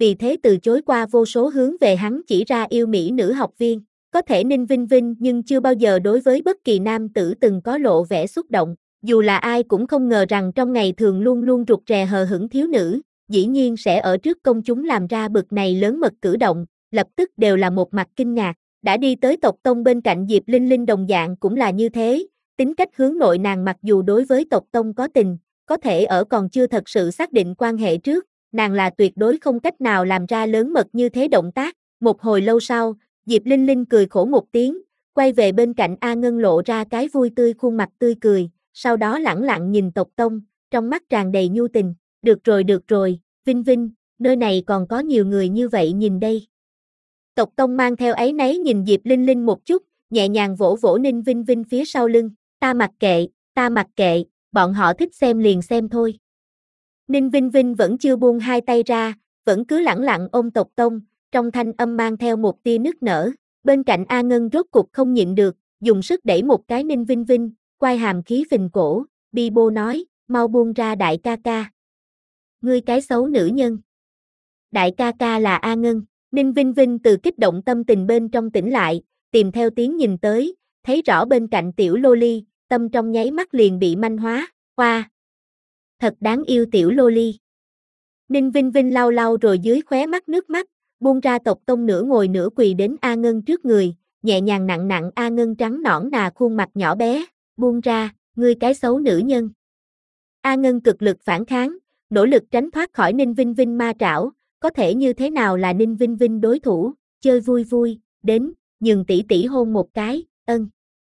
vì thế từ chối qua vô số hướng về hắn chỉ ra yêu mỹ nữ học viên. Có thể Ninh Vinh Vinh nhưng chưa bao giờ đối với bất kỳ nam tử từng có lộ vẻ xúc động. Dù là ai cũng không ngờ rằng trong ngày thường luôn luôn rụt rè hờ hững thiếu nữ, dĩ nhiên sẽ ở trước công chúng làm ra bực này lớn mật cử động, lập tức đều là một mặt kinh ngạc. Đã đi tới tộc tông bên cạnh Diệp Linh Linh đồng dạng cũng là như thế, tính cách hướng nội nàng mặc dù đối với tộc tông có tình, có thể ở còn chưa thật sự xác định quan hệ trước, nàng là tuyệt đối không cách nào làm ra lớn mật như thế động tác. Một hồi lâu sau, Diệp Linh Linh cười khổ một tiếng, quay về bên cạnh A Ngân lộ ra cái vui tươi khuôn mặt tươi cười, sau đó lẳng lặng nhìn tộc tông, trong mắt tràn đầy nhu tình. Được rồi được rồi, Vinh Vinh, nơi này còn có nhiều người như vậy nhìn đây. Tộc tông mang theo áy náy nhìn Diệp Linh Linh một chút, nhẹ nhàng vỗ vỗ Ninh Vinh Vinh phía sau lưng, ta mặc kệ, ta mặc kệ, bọn họ thích xem liền xem thôi. Ninh Vinh Vinh vẫn chưa buông hai tay ra, vẫn cứ lẳng lặng ôm tộc tông, trong thanh âm mang theo một tia nức nở. Bên cạnh A Ngân rốt cục không nhịn được, dùng sức đẩy một cái Ninh Vinh Vinh, quai hàm khí phình cổ, bi bô nói, mau buông ra đại ca ca. Ngươi cái xấu nữ nhân. Đại ca ca là A Ngân. Ninh Vinh Vinh từ kích động tâm tình bên trong tỉnh lại, tìm theo tiếng nhìn tới, thấy rõ bên cạnh tiểu loli, tâm trong nháy mắt liền bị manh hóa, hoa. Thật đáng yêu tiểu loli. Ninh Vinh Vinh lau lau rồi dưới khóe mắt nước mắt, buông ra tộc tông nửa ngồi nửa quỳ đến A Ngân trước người, nhẹ nhàng nặng nặng A Ngân trắng nõn nà khuôn mặt nhỏ bé, buông ra, ngươi cái xấu nữ nhân. A Ngân cực lực phản kháng, nỗ lực tránh thoát khỏi Ninh Vinh Vinh ma trảo, có thể như thế nào là Ninh Vinh Vinh đối thủ, chơi vui vui, đến, nhường tỷ tỷ hôn một cái, ân.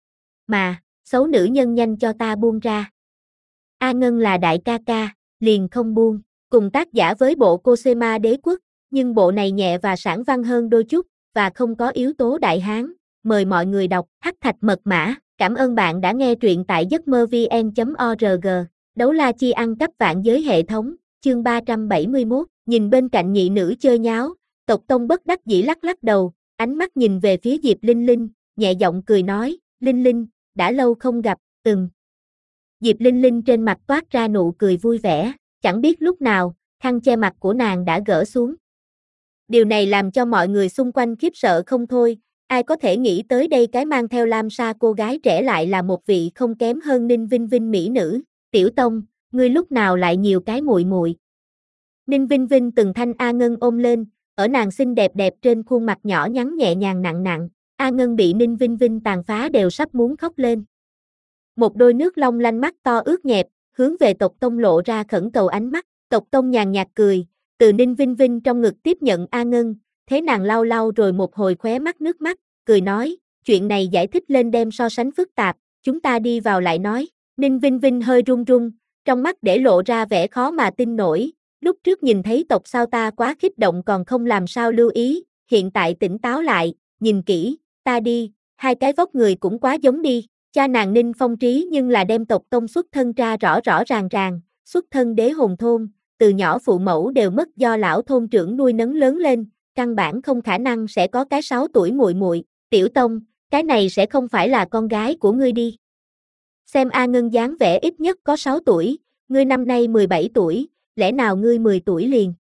Mà, xấu nữ nhân nhanh cho ta buông ra. A Ngân là đại ca ca, liền không buông, cùng tác giả với bộ Cosema Đế Quốc, nhưng bộ này nhẹ và sảng văn hơn đôi chút, và không có yếu tố đại hán, mời mọi người đọc, hắc thạch mật mã, cảm ơn bạn đã nghe truyện tại giấc mơ vn chấm org, đấu la chi ăn cắp vạn giới hệ thống, chương ba trăm bảy mươi mốt, nhìn bên cạnh nhị nữ chơi nháo, tộc tông bất đắc dĩ lắc lắc đầu, ánh mắt nhìn về phía Diệp Linh Linh, nhẹ giọng cười nói, Linh Linh, đã lâu không gặp, ừm. Diệp Linh Linh trên mặt toát ra nụ cười vui vẻ, chẳng biết lúc nào, khăn che mặt của nàng đã gỡ xuống. Điều này làm cho mọi người xung quanh khiếp sợ không thôi, ai có thể nghĩ tới đây cái mang theo lam sa cô gái trẻ lại là một vị không kém hơn Ninh Vinh Vinh mỹ nữ, Tiểu Tông, ngươi lúc nào lại nhiều cái muội muội. Ninh Vinh Vinh từng thanh A Ngân ôm lên, ở nàng xinh đẹp đẹp trên khuôn mặt nhỏ nhắn nhẹ nhàng nặng nặng, A Ngân bị Ninh Vinh Vinh tàn phá đều sắp muốn khóc lên. Một đôi nước long lanh mắt to ướt nhẹp, hướng về tộc tông lộ ra khẩn cầu ánh mắt, tộc tông nhàn nhạt cười, từ Ninh Vinh Vinh trong ngực tiếp nhận A Ngân, thế nàng lau lau rồi một hồi khóe mắt nước mắt, cười nói, chuyện này giải thích lên đem so sánh phức tạp, chúng ta đi vào lại nói. Ninh Vinh Vinh hơi run run, trong mắt để lộ ra vẻ khó mà tin nổi, lúc trước nhìn thấy tộc sao ta quá kích động còn không làm sao lưu ý, hiện tại tỉnh táo lại, nhìn kỹ, ta đi, hai cái vóc người cũng quá giống đi, cha nàng Ninh Phong Trí nhưng là đem tộc tông xuất thân ra rõ rõ ràng ràng, xuất thân đế hồn thôn, từ nhỏ phụ mẫu đều mất do lão thôn trưởng nuôi nấng lớn lên, căn bản không khả năng sẽ có cái sáu tuổi muội muội, Tiểu Tông, cái này sẽ không phải là con gái của ngươi đi. Xem A Ngân dáng vẻ ít nhất có sáu tuổi, ngươi năm nay mười bảy tuổi, lẽ nào ngươi mười tuổi liền?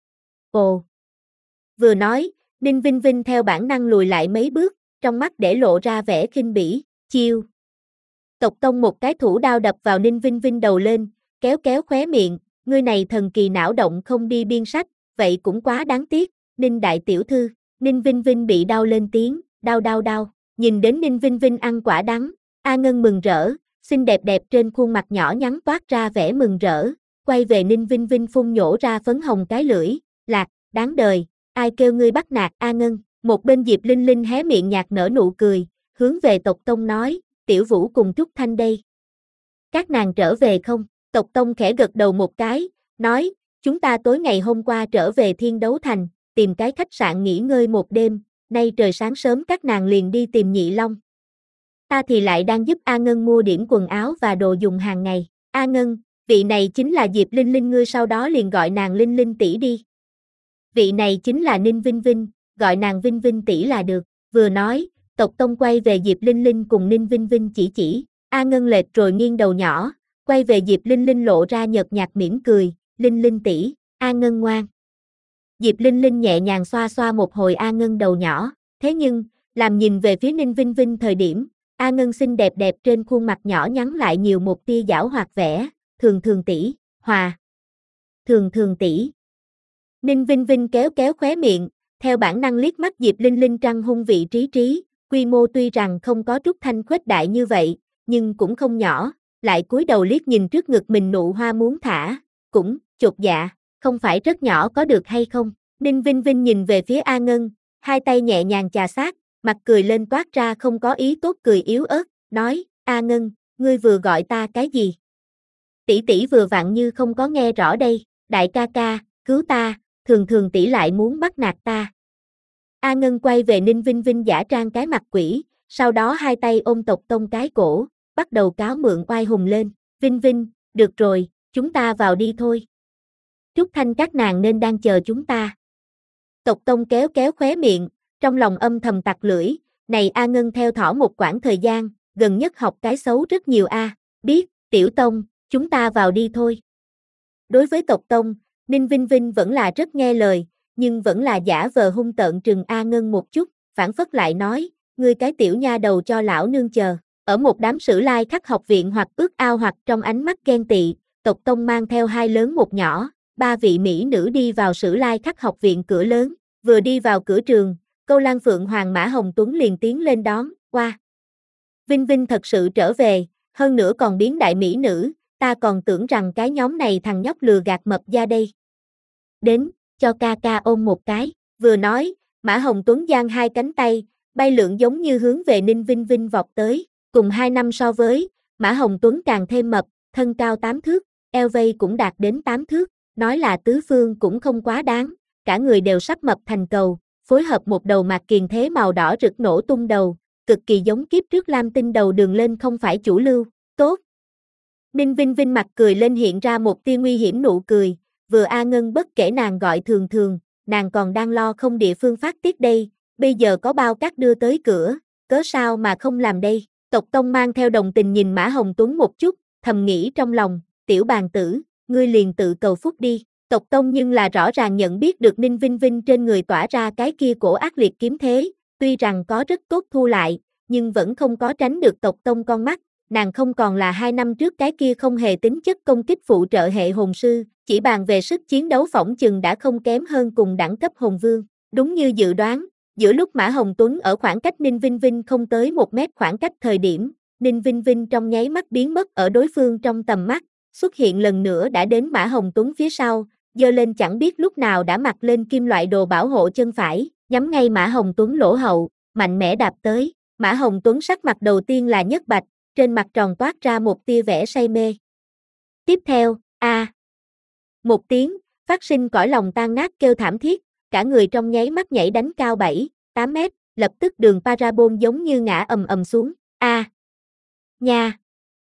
Ồ! Vừa nói, Ninh Vinh Vinh theo bản năng lùi lại mấy bước, trong mắt để lộ ra vẻ khinh bỉ, chiêu. Tộc tông một cái thủ đao đập vào Ninh Vinh Vinh đầu lên, kéo kéo khóe miệng, ngươi này thần kỳ não động không đi biên sách, vậy cũng quá đáng tiếc, Ninh đại tiểu thư, Ninh Vinh Vinh bị đau lên tiếng, đau đau đau, nhìn đến Ninh Vinh Vinh ăn quả đắng, A Ngân mừng rỡ, xinh đẹp đẹp trên khuôn mặt nhỏ nhắn toát ra vẻ mừng rỡ, quay về Ninh Vinh Vinh phun nhổ ra phấn hồng cái lưỡi, lạc, đáng đời, ai kêu ngươi bắt nạt A Ngân, một bên Diệp Linh Linh hé miệng nhạt nở nụ cười, hướng về tộc tông nói, Tiểu Vũ cùng Trúc Thanh đây. Các nàng trở về không? Tộc tông khẽ gật đầu một cái, nói, chúng ta tối ngày hôm qua trở về Thiên Đấu Thành, tìm cái khách sạn nghỉ ngơi một đêm, nay trời sáng sớm các nàng liền đi tìm Nhị Long. Ta thì lại đang giúp A Ngân mua điểm quần áo và đồ dùng hàng ngày. A Ngân, vị này chính là Diệp Linh Linh ngươi sau đó liền gọi nàng Linh Linh tỷ đi. Vị này chính là Ninh Vinh Vinh, gọi nàng Vinh Vinh tỷ là được. Vừa nói, tộc tông quay về Diệp Linh Linh cùng Ninh Vinh Vinh chỉ chỉ, A Ngân lệch rồi nghiêng đầu nhỏ, quay về Diệp Linh Linh lộ ra nhợt nhạt mỉm cười, Linh Linh tỷ, A Ngân ngoan. Diệp Linh Linh nhẹ nhàng xoa xoa một hồi A Ngân đầu nhỏ, thế nhưng, làm nhìn về phía Ninh Vinh Vinh thời điểm, A Ngân xinh đẹp đẹp trên khuôn mặt nhỏ nhắn lại nhiều một tia giảo hoạt vẻ, thường thường tỷ, hòa. Thường thường tỷ. Ninh Vinh Vinh kéo kéo khóe miệng, theo bản năng liếc mắt Diệp Linh Linh trăng hung vị trí trí, quy mô tuy rằng không có Trúc Thanh khuếch đại như vậy, nhưng cũng không nhỏ, lại cúi đầu liếc nhìn trước ngực mình nụ hoa muốn thả, cũng, chột dạ, không phải rất nhỏ có được hay không? Ninh Vinh Vinh nhìn về phía A Ngân, hai tay nhẹ nhàng chà sát, mặt cười lên toát ra không có ý tốt cười yếu ớt, nói, A Ngân, ngươi vừa gọi ta cái gì? Tỷ tỷ vừa vặn như không có nghe rõ đây, đại ca ca, cứu ta, thường thường tỷ lại muốn bắt nạt ta. A Ngân quay về Ninh Vinh Vinh giả trang cái mặt quỷ, sau đó hai tay ôm Tộc Tông cái cổ, bắt đầu cáo mượn oai hùng lên, Vinh Vinh, được rồi, chúng ta vào đi thôi. Trúc Thanh các nàng nên đang chờ chúng ta. Tộc Tông kéo kéo khóe miệng, trong lòng âm thầm tặc lưỡi, này A Ngân theo thỏ một quãng thời gian, gần nhất học cái xấu rất nhiều a, biết, Tiểu Tông, chúng ta vào đi thôi. Đối với Tộc Tông, Ninh Vinh Vinh vẫn là rất nghe lời, nhưng vẫn là giả vờ hung tợn trừng A Ngân một chút, phản phất lại nói, ngươi cái tiểu nha đầu cho lão nương chờ. Ở một đám sử lai khắc học viện hoặc ước ao hoặc trong ánh mắt ghen tị, Tộc Tông mang theo hai lớn một nhỏ, ba vị mỹ nữ đi vào sử lai khắc học viện cửa lớn, vừa đi vào cửa trường, Câu Lan Phượng Hoàng Mã Hồng Tuấn liền tiến lên đón, qua. Vinh Vinh thật sự trở về, hơn nữa còn biến đại mỹ nữ, ta còn tưởng rằng cái nhóm này thằng nhóc lừa gạt mập ra đây. Đến, cho ca ca ôm một cái, vừa nói, Mã Hồng Tuấn giang hai cánh tay, bay lượn giống như hướng về Ninh Vinh Vinh vọt tới, cùng hai năm so với, Mã Hồng Tuấn càng thêm mập, thân cao tám thước, eo vây cũng đạt đến tám thước, nói là tứ phương cũng không quá đáng, cả người đều sắp mập thành cầu, phối hợp một đầu mạc kiền thế màu đỏ rực nổ tung đầu, cực kỳ giống kiếp trước lam tinh đầu đường lên không phải chủ lưu, tốt. Ninh Vinh Vinh mặt cười lên hiện ra một tia nguy hiểm nụ cười, vừa A Ngân bất kể nàng gọi thường thường, nàng còn đang lo không địa phương phát tiết đây, bây giờ có bao cát đưa tới cửa, cớ sao mà không làm đây. Tộc Tông mang theo đồng tình nhìn Mã Hồng Tuấn một chút, thầm nghĩ trong lòng, tiểu bàn tử, ngươi liền tự cầu phúc đi. Tộc Tông nhưng là rõ ràng nhận biết được Ninh Vinh Vinh trên người tỏa ra cái kia cổ ác liệt kiếm thế, tuy rằng có rất tốt thu lại, nhưng vẫn không có tránh được Tộc Tông con mắt, nàng không còn là hai năm trước cái kia không hề tính chất công kích phụ trợ hệ hồn sư, chỉ bàn về sức chiến đấu phỏng chừng đã không kém hơn cùng đẳng cấp hồn vương. Đúng như dự đoán, giữa lúc Mã Hồng Tuấn ở khoảng cách Ninh Vinh Vinh không tới một mét khoảng cách thời điểm, Ninh Vinh Vinh trong nháy mắt biến mất ở đối phương trong tầm mắt, xuất hiện lần nữa đã đến Mã Hồng Tuấn phía sau, giơ lên chẳng biết lúc nào đã mặc lên kim loại đồ bảo hộ chân phải, nhắm ngay Mã Hồng Tuấn lỗ hậu, mạnh mẽ đạp tới. Mã Hồng Tuấn sắc mặt đầu tiên là nhất bạch, trên mặt tròn toát ra một tia vẻ say mê. Tiếp theo, a à. Một tiếng, phát sinh cõi lòng tan nát kêu thảm thiết, cả người trong nháy mắt nhảy đánh cao bảy, tám mét, lập tức đường parabol giống như ngã ầm ầm xuống. A. À. Nha.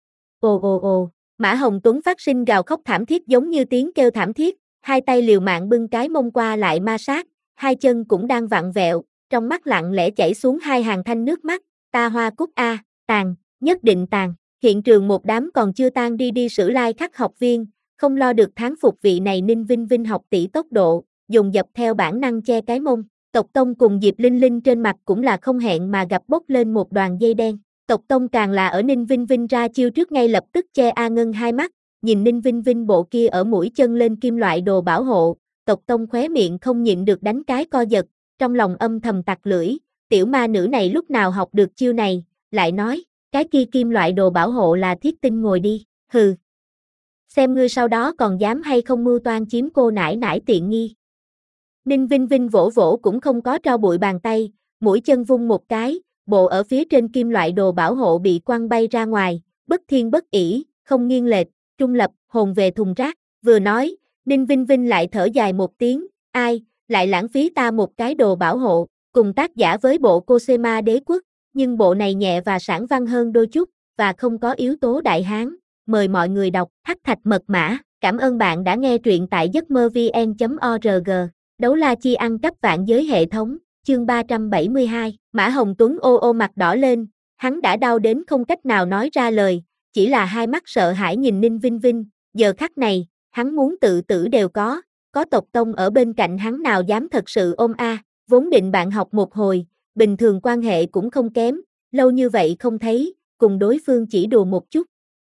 Ồ ồ ồ, Mã Hồng Tuấn phát sinh gào khóc thảm thiết giống như tiếng kêu thảm thiết, hai tay liều mạng bưng cái mông qua lại ma sát, hai chân cũng đang vặn vẹo, trong mắt lặng lẽ chảy xuống hai hàng thanh nước mắt, ta hoa cúc a, à, tàn, nhất định tàn. Hiện trường một đám còn chưa tan đi đi sử lai khắc học viên, không lo được thán phục vị này Ninh Vinh Vinh học tỷ tốc độ, dùng dập theo bản năng che cái mông. Tộc Tông cùng Diệp Linh Linh trên mặt cũng là không hẹn mà gặp bốc lên một đoàn dây đen. Tộc Tông càng là ở Ninh Vinh Vinh ra chiêu trước ngay lập tức che A Ngân hai mắt, nhìn Ninh Vinh Vinh bộ kia ở mũi chân lên kim loại đồ bảo hộ, Tộc Tông khóe miệng không nhịn được đánh cái co giật, trong lòng âm thầm tặc lưỡi, tiểu ma nữ này lúc nào học được chiêu này, lại nói, cái kia kim loại đồ bảo hộ là thiết tinh ngồi đi, hừ. Xem ngươi sau đó còn dám hay không mưu toan chiếm cô nải nải tiện nghi. Ninh Vinh Vinh vỗ vỗ cũng không có tro bụi bàn tay, mũi chân vung một cái, bộ ở phía trên kim loại đồ bảo hộ bị quăng bay ra ngoài, bất thiên bất ỷ, không nghiêng lệch, trung lập, hồn về thùng rác, vừa nói, Ninh Vinh Vinh lại thở dài một tiếng, ai, lại lãng phí ta một cái đồ bảo hộ, cùng tác giả với bộ Cosema Đế Quốc, nhưng bộ này nhẹ và sản văn hơn đôi chút, và không có yếu tố đại hán, mời mọi người đọc, hắc thạch mật mã, cảm ơn bạn đã nghe truyện tại giấc mơ vn chấm org, đấu la chi ăn cắp vạn giới hệ thống, chương ba trăm bảy mươi hai, Mã Hồng Tuấn ô ô mặt đỏ lên, hắn đã đau đến không cách nào nói ra lời, chỉ là hai mắt sợ hãi nhìn Ninh Vinh Vinh, giờ khắc này, hắn muốn tự tử đều có, có tộc tông ở bên cạnh hắn nào dám thật sự ôm a, vốn định bạn học một hồi, bình thường quan hệ cũng không kém, lâu như vậy không thấy, cùng đối phương chỉ đùa một chút.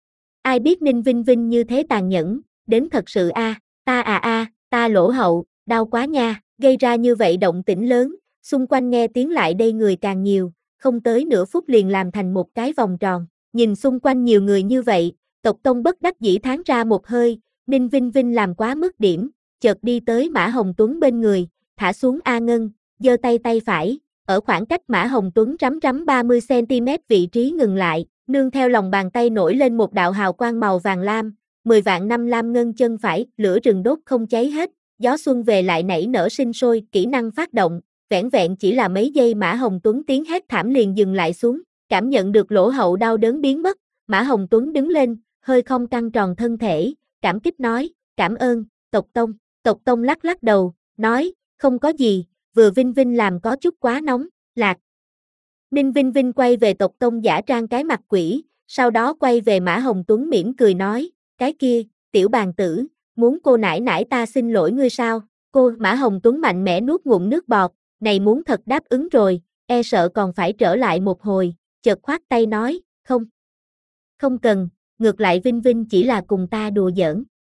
Ai biết Ninh Vinh Vinh như thế tàn nhẫn, đến thật sự a, ta à a, ta lỗ hậu, đau quá nha, gây ra như vậy động tĩnh lớn, xung quanh nghe tiếng lại đây người càng nhiều, không tới nửa phút liền làm thành một cái vòng tròn, nhìn xung quanh nhiều người như vậy, tộc tông bất đắc dĩ thán ra một hơi, Ninh Vinh Vinh làm quá mức điểm, chợt đi tới Mã Hồng Tuấn bên người, thả xuống A Ngân, giơ tay tay phải, ở khoảng cách Mã Hồng Tuấn rắm rắm ba mươi xăng-ti-mét vị trí ngừng lại, nương theo lòng bàn tay nổi lên một đạo hào quang màu vàng lam, mười vạn năm lam ngân chân phải, lửa rừng đốt không cháy hết, gió xuân về lại nảy nở sinh sôi, kỹ năng phát động, vẻn vẹn chỉ là mấy giây Mã Hồng Tuấn tiếng hét thảm liền dừng lại xuống, cảm nhận được lỗ hậu đau đớn biến mất, Mã Hồng Tuấn đứng lên, hơi không căng tròn thân thể, cảm kích nói, cảm ơn, tộc tông, tộc tông lắc lắc đầu, nói, không có gì, vừa Vinh Vinh làm có chút quá nóng, lạc. Ninh Vinh Vinh quay về tộc tông giả trang cái mặt quỷ, sau đó quay về Mã Hồng Tuấn mỉm cười nói, cái kia, tiểu bàn tử, muốn cô nãi nãi ta xin lỗi ngươi sao, cô Mã Hồng Tuấn mạnh mẽ nuốt ngụm nước bọt, này muốn thật đáp ứng rồi, e sợ còn phải trở lại một hồi, chợt khoát tay nói, không, không cần, ngược lại Vinh Vinh chỉ là cùng ta đùa giỡn.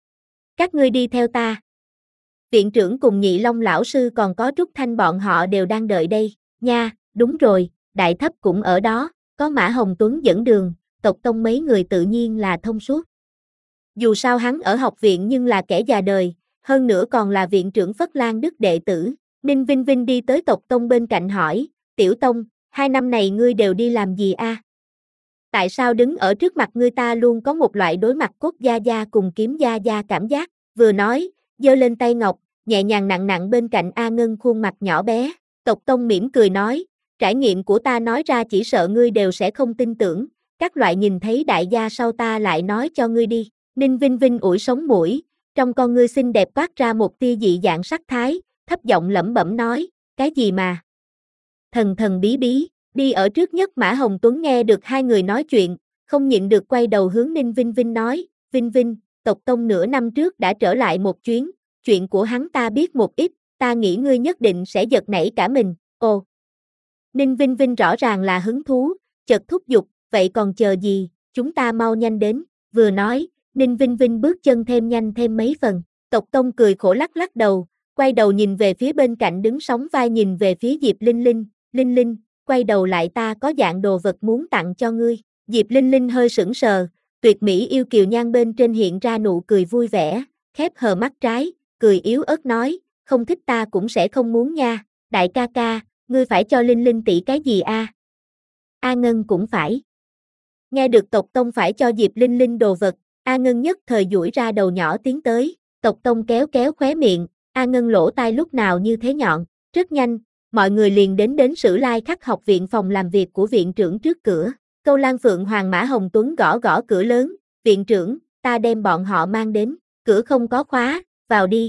Các ngươi đi theo ta. Viện trưởng cùng Nhị Long lão sư còn có Trúc Thanh bọn họ đều đang đợi đây, nha, đúng rồi, Đại Thấp cũng ở đó, có Mã Hồng Tuấn dẫn đường, tộc tông mấy người tự nhiên là thông suốt. Dù sao hắn ở học viện nhưng là kẻ già đời, hơn nữa còn là viện trưởng Phất Lan Đức đệ tử, Ninh Vinh Vinh đi tới tộc tông bên cạnh hỏi, tiểu tông, hai năm này ngươi đều đi làm gì a? Tại sao đứng ở trước mặt ngươi ta luôn có một loại đối mặt cốt gia gia cùng kiếm gia gia cảm giác, vừa nói, giơ lên tay ngọc, nhẹ nhàng nặng nặng bên cạnh A Ngân khuôn mặt nhỏ bé, tộc tông mỉm cười nói, trải nghiệm của ta nói ra chỉ sợ ngươi đều sẽ không tin tưởng, các loại nhìn thấy đại gia sau ta lại nói cho ngươi đi, Ninh Vinh Vinh ủi sống mũi, trong con ngươi xinh đẹp toát ra một tia dị dạng sắc thái, thấp giọng lẩm bẩm nói, cái gì mà thần thần bí bí, đi ở trước nhất Mã Hồng Tuấn nghe được hai người nói chuyện, không nhịn được quay đầu hướng Ninh Vinh Vinh nói, Vinh Vinh, tộc tông nửa năm trước đã trở lại một chuyến, chuyện của hắn ta biết một ít, ta nghĩ ngươi nhất định sẽ giật nảy cả mình, ồ. Ninh Vinh Vinh rõ ràng là hứng thú, chợt thúc giục, vậy còn chờ gì, chúng ta mau nhanh đến, vừa nói, Ninh Vinh Vinh bước chân thêm nhanh thêm mấy phần, tộc tông cười khổ lắc lắc đầu, quay đầu nhìn về phía bên cạnh đứng sóng vai nhìn về phía Diệp Linh Linh, Linh Linh, quay đầu lại ta có dạng đồ vật muốn tặng cho ngươi, Diệp Linh Linh hơi sững sờ, tuyệt mỹ yêu kiều nhan bên trên hiện ra nụ cười vui vẻ, khép hờ mắt trái, cười yếu ớt nói, không thích ta cũng sẽ không muốn nha, đại ca ca, ngươi phải cho Linh Linh tỷ cái gì a? A Ngân cũng phải. Nghe được tộc tông phải cho Diệp Linh Linh đồ vật, A Ngân nhất thời duỗi ra đầu nhỏ tiến tới, tộc tông kéo kéo khóe miệng, A Ngân lỗ tai lúc nào như thế nhọn, rất nhanh, mọi người liền đến đến Sử Lai Khắc học viện phòng làm việc của viện trưởng trước cửa, Câu Lan Phượng Hoàng Mã Hồng Tuấn gõ gõ cửa lớn, viện trưởng, ta đem bọn họ mang đến, cửa không có khóa, vào đi.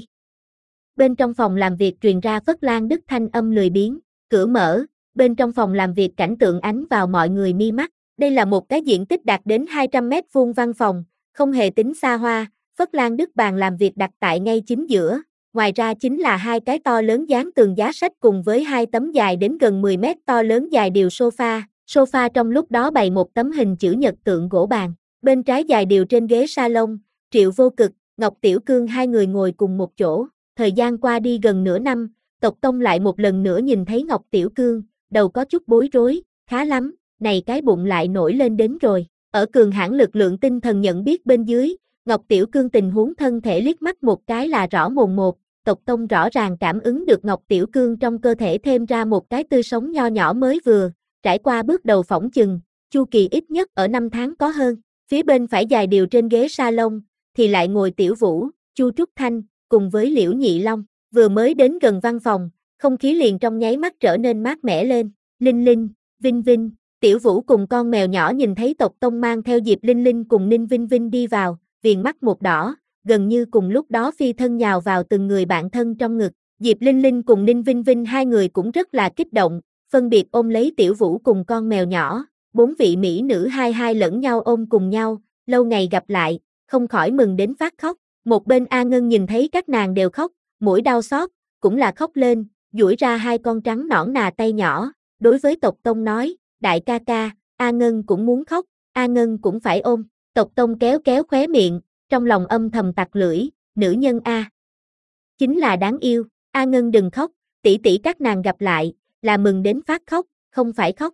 Bên trong phòng làm việc truyền ra Phất Lan Đức thanh âm lười biếng, cửa mở, bên trong phòng làm việc cảnh tượng ánh vào mọi người mi mắt, đây là một cái diện tích đạt đến hai trăm mét vuông văn phòng, không hề tính xa hoa, Phất Lan Đức bàn làm việc đặt tại ngay chính giữa, ngoài ra chính là hai cái to lớn dán tường giá sách cùng với hai tấm dài đến gần mười mét to lớn dài điều sofa, sofa trong lúc đó bày một tấm hình chữ nhật tượng gỗ bàn, bên trái dài điều trên ghế salon, Triệu Vô Cực, Ngọc Tiểu Cương hai người ngồi cùng một chỗ, thời gian qua đi gần nửa năm, tộc tông lại một lần nữa nhìn thấy Ngọc Tiểu Cương, đầu có chút bối rối, khá lắm, này cái bụng lại nổi lên đến rồi, ở cường hãn lực lượng tinh thần nhận biết bên dưới, Ngọc Tiểu Cương tình huống thân thể liếc mắt một cái là rõ mồn một, tộc tông rõ ràng cảm ứng được Ngọc Tiểu Cương trong cơ thể thêm ra một cái tươi sống nho nhỏ mới vừa, trải qua bước đầu phỏng chừng, chu kỳ ít nhất ở năm tháng có hơn, phía bên phải dài điều trên ghế salon, thì lại ngồi Tiểu Vũ, Chu Trúc Thanh, cùng với Liễu Nhị Long, vừa mới đến gần văn phòng, không khí liền trong nháy mắt trở nên mát mẻ lên, Linh Linh, Vinh Vinh, Tiểu Vũ cùng con mèo nhỏ nhìn thấy tộc tông mang theo Diệp Linh Linh cùng Ninh Vinh Vinh đi vào, viền mắt một đỏ, gần như cùng lúc đó phi thân nhào vào từng người bạn thân trong ngực, Diệp Linh Linh cùng Ninh Vinh Vinh hai người cũng rất là kích động, phân biệt ôm lấy Tiểu Vũ cùng con mèo nhỏ, bốn vị mỹ nữ hai hai lẫn nhau ôm cùng nhau, lâu ngày gặp lại, không khỏi mừng đến phát khóc, Một bên A Ngân nhìn thấy các nàng đều khóc, mũi đau xót, cũng là khóc lên, duỗi ra hai con trắng nõn nà tay nhỏ, đối với Tộc Tông nói, đại ca ca, A Ngân cũng muốn khóc, A Ngân cũng phải ôm. Tộc Tông kéo kéo khóe miệng, trong lòng âm thầm tặc lưỡi, nữ nhân A. Chính là đáng yêu, A Ngân đừng khóc, tỷ tỷ các nàng gặp lại, là mừng đến phát khóc, không phải khóc.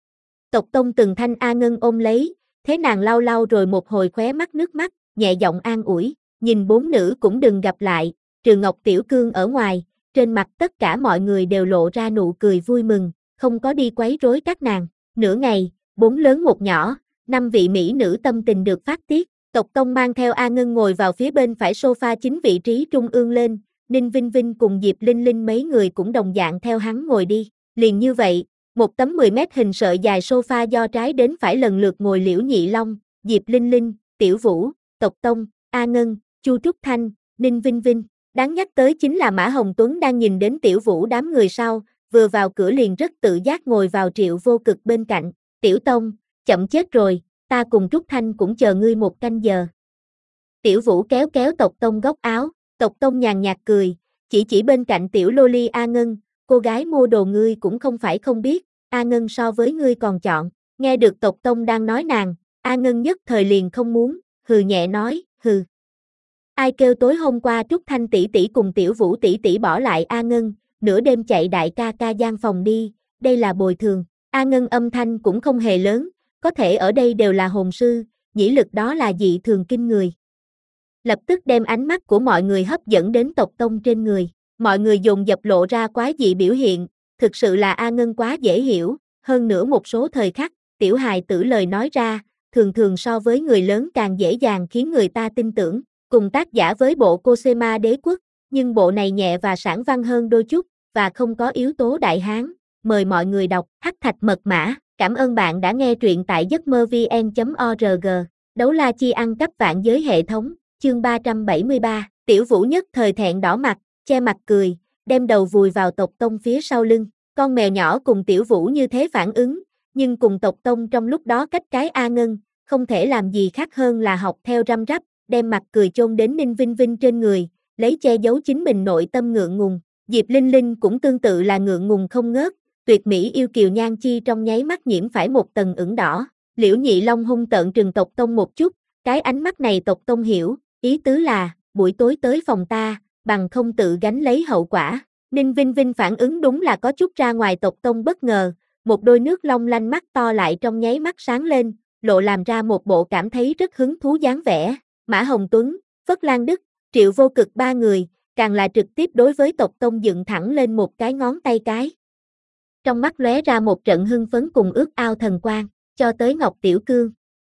Tộc Tông từng thanh A Ngân ôm lấy, thế nàng lau lau rồi một hồi khóe mắt nước mắt, nhẹ giọng an ủi, nhìn bốn nữ cũng đừng gặp lại, trừ Ngọc Tiểu Cương ở ngoài, trên mặt tất cả mọi người đều lộ ra nụ cười vui mừng, không có đi quấy rối các nàng. Nửa ngày, bốn lớn một nhỏ, năm vị mỹ nữ tâm tình được phát tiết, Tộc Tông mang theo A Ngân ngồi vào phía bên phải sofa chính vị trí trung ương lên, Ninh Vinh Vinh cùng Diệp Linh Linh mấy người cũng đồng dạng theo hắn ngồi đi, liền như vậy, một tấm mười mét hình sợi dài sofa do trái đến phải lần lượt ngồi Liễu Nhị Long, Diệp Linh Linh, Tiểu Vũ, Tộc Tông, A Ngân, Chu Trúc Thanh, Ninh Vinh Vinh. Đáng nhắc tới chính là Mã Hồng Tuấn đang nhìn đến Tiểu Vũ đám người sau, vừa vào cửa liền rất tự giác ngồi vào Triệu Vô Cực bên cạnh, Tiểu Tông, chậm chết rồi, ta cùng Trúc Thanh cũng chờ ngươi một canh giờ. Tiểu Vũ kéo kéo Tộc Tông góc áo, Tộc Tông nhàn nhạt cười, chỉ chỉ bên cạnh Tiểu Loli A Ngân, cô gái mua đồ ngươi cũng không phải không biết, A Ngân so với ngươi còn chọn. Nghe được Tộc Tông đang nói nàng, A Ngân nhất thời liền không muốn, hừ nhẹ nói, hừ. Ai kêu tối hôm qua Trúc Thanh tỷ tỷ cùng Tiểu Vũ tỷ tỷ bỏ lại A Ngân, nửa đêm chạy đại ca ca gian phòng đi, đây là bồi thường. A Ngân âm thanh cũng không hề lớn, có thể ở đây đều là hồn sư, nhĩ lực đó là dị thường kinh người. Lập tức đem ánh mắt của mọi người hấp dẫn đến Tộc Tông trên người, mọi người dồn dập lộ ra quái dị biểu hiện, thực sự là A Ngân quá dễ hiểu, hơn nữa một số thời khắc, tiểu hài tử lời nói ra, thường thường so với người lớn càng dễ dàng khiến người ta tin tưởng, cùng tác giả với bộ Cosema Đế Quốc, nhưng bộ này nhẹ và sản văn hơn đôi chút, và không có yếu tố đại hán, mời mọi người đọc, Hắc Thạch Mật Mã, cảm ơn bạn đã nghe truyện tại giấc mơ vn chấm org, Đấu La Chi ăn cắp vạn giới hệ thống, chương ba trăm bảy mươi ba, Tiểu Vũ nhất thời thẹn đỏ mặt, che mặt cười, đem đầu vùi vào Tộc Tông phía sau lưng, con mèo nhỏ cùng Tiểu Vũ như thế phản ứng, nhưng cùng Tộc Tông trong lúc đó cách cái A Ngân, không thể làm gì khác hơn là học theo răm rắp, đem mặt cười chôn đến Ninh Vinh Vinh trên người, lấy che giấu chính mình nội tâm ngượng ngùng. Diệp Linh Linh cũng tương tự là ngượng ngùng không ngớt, tuyệt mỹ yêu kiều nhan chi trong nháy mắt nhiễm phải một tầng ửng đỏ. Liễu Nhị Long hung tợn trừng Tộc Tông một chút, cái ánh mắt này Tộc Tông hiểu, ý tứ là, buổi tối tới phòng ta, bằng không tự gánh lấy hậu quả. Ninh Vinh Vinh phản ứng đúng là có chút ra ngoài Tộc Tông bất ngờ, một đôi nước long lanh mắt to lại trong nháy mắt sáng lên, lộ làm ra một bộ cảm thấy rất hứng thú dáng vẻ. Mã Hồng Tuấn, Phất Lan Đức, Triệu Vô Cực ba người, càng là trực tiếp đối với Tộc Tông dựng thẳng lên một cái ngón tay cái. Trong mắt lóe ra một trận hưng phấn cùng ước ao thần quang, cho tới Ngọc Tiểu Cương.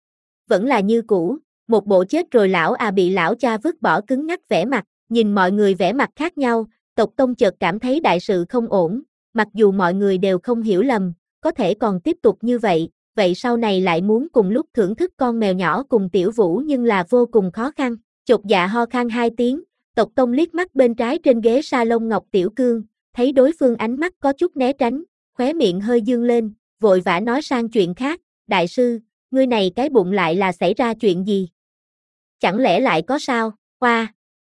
Vẫn là như cũ, một bộ chết rồi lão à bị lão cha vứt bỏ cứng ngắc vẻ mặt, nhìn mọi người vẻ mặt khác nhau, Tộc Tông chợt cảm thấy đại sự không ổn, mặc dù mọi người đều không hiểu lầm, có thể còn tiếp tục như vậy, vậy sau này lại muốn cùng lúc thưởng thức con mèo nhỏ cùng Tiểu Vũ nhưng là vô cùng khó khăn. Chột dạ ho khan hai tiếng, Tộc Tông liếc mắt bên trái trên ghế salon Ngọc Tiểu Cương, thấy đối phương ánh mắt có chút né tránh, khóe miệng hơi dương lên, vội vã nói sang chuyện khác, đại sư, ngươi này cái bụng lại là xảy ra chuyện gì? Chẳng lẽ lại có sao? Hoa!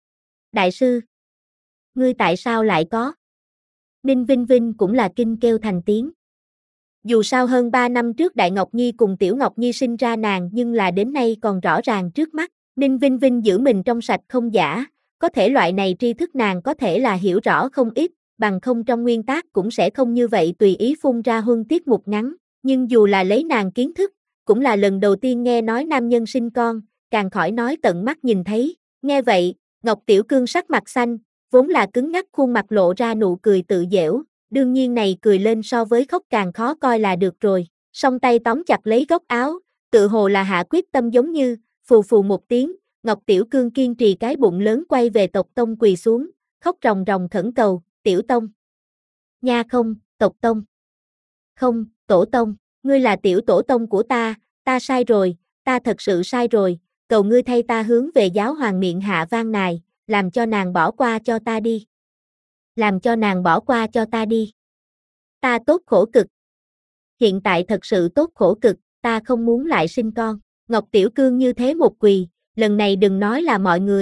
Đại sư! Ngươi tại sao lại có? Ninh Vinh Vinh cũng là kinh kêu thành tiếng. Dù sao hơn ba năm trước Đại Ngọc Nhi cùng Tiểu Ngọc Nhi sinh ra nàng nhưng là đến nay còn rõ ràng trước mắt, Ninh Vinh Vinh giữ mình trong sạch không giả, có thể loại này tri thức nàng có thể là hiểu rõ không ít, bằng không trong nguyên tác cũng sẽ không như vậy tùy ý phun ra huân tiết mục ngắn, nhưng dù là lấy nàng kiến thức, cũng là lần đầu tiên nghe nói nam nhân sinh con, càng khỏi nói tận mắt nhìn thấy, nghe vậy, Ngọc Tiểu Cương sắc mặt xanh, vốn là cứng ngắc khuôn mặt lộ ra nụ cười tự giễu, đương nhiên này cười lên so với khóc càng khó coi là được rồi, song tay tóm chặt lấy góc áo, tự hồ là hạ quyết tâm giống như, phù phù một tiếng, Ngọc Tiểu Cương kiên trì cái bụng lớn quay về Tộc Tông quỳ xuống, khóc ròng ròng khẩn cầu, Tiểu Tông. Nha không, Tộc Tông. Không, Tổ Tông, ngươi là Tiểu Tổ Tông của ta, ta sai rồi, ta thật sự sai rồi, cầu ngươi thay ta hướng về giáo hoàng miệng hạ van nài, làm cho nàng bỏ qua cho ta đi. Làm cho nàng bỏ qua cho ta đi. Ta tốt khổ cực. Hiện tại thật sự tốt khổ cực, ta không muốn lại sinh con. Ngọc Tiểu Cương như thế một quỳ, lần này đừng nói là mọi người,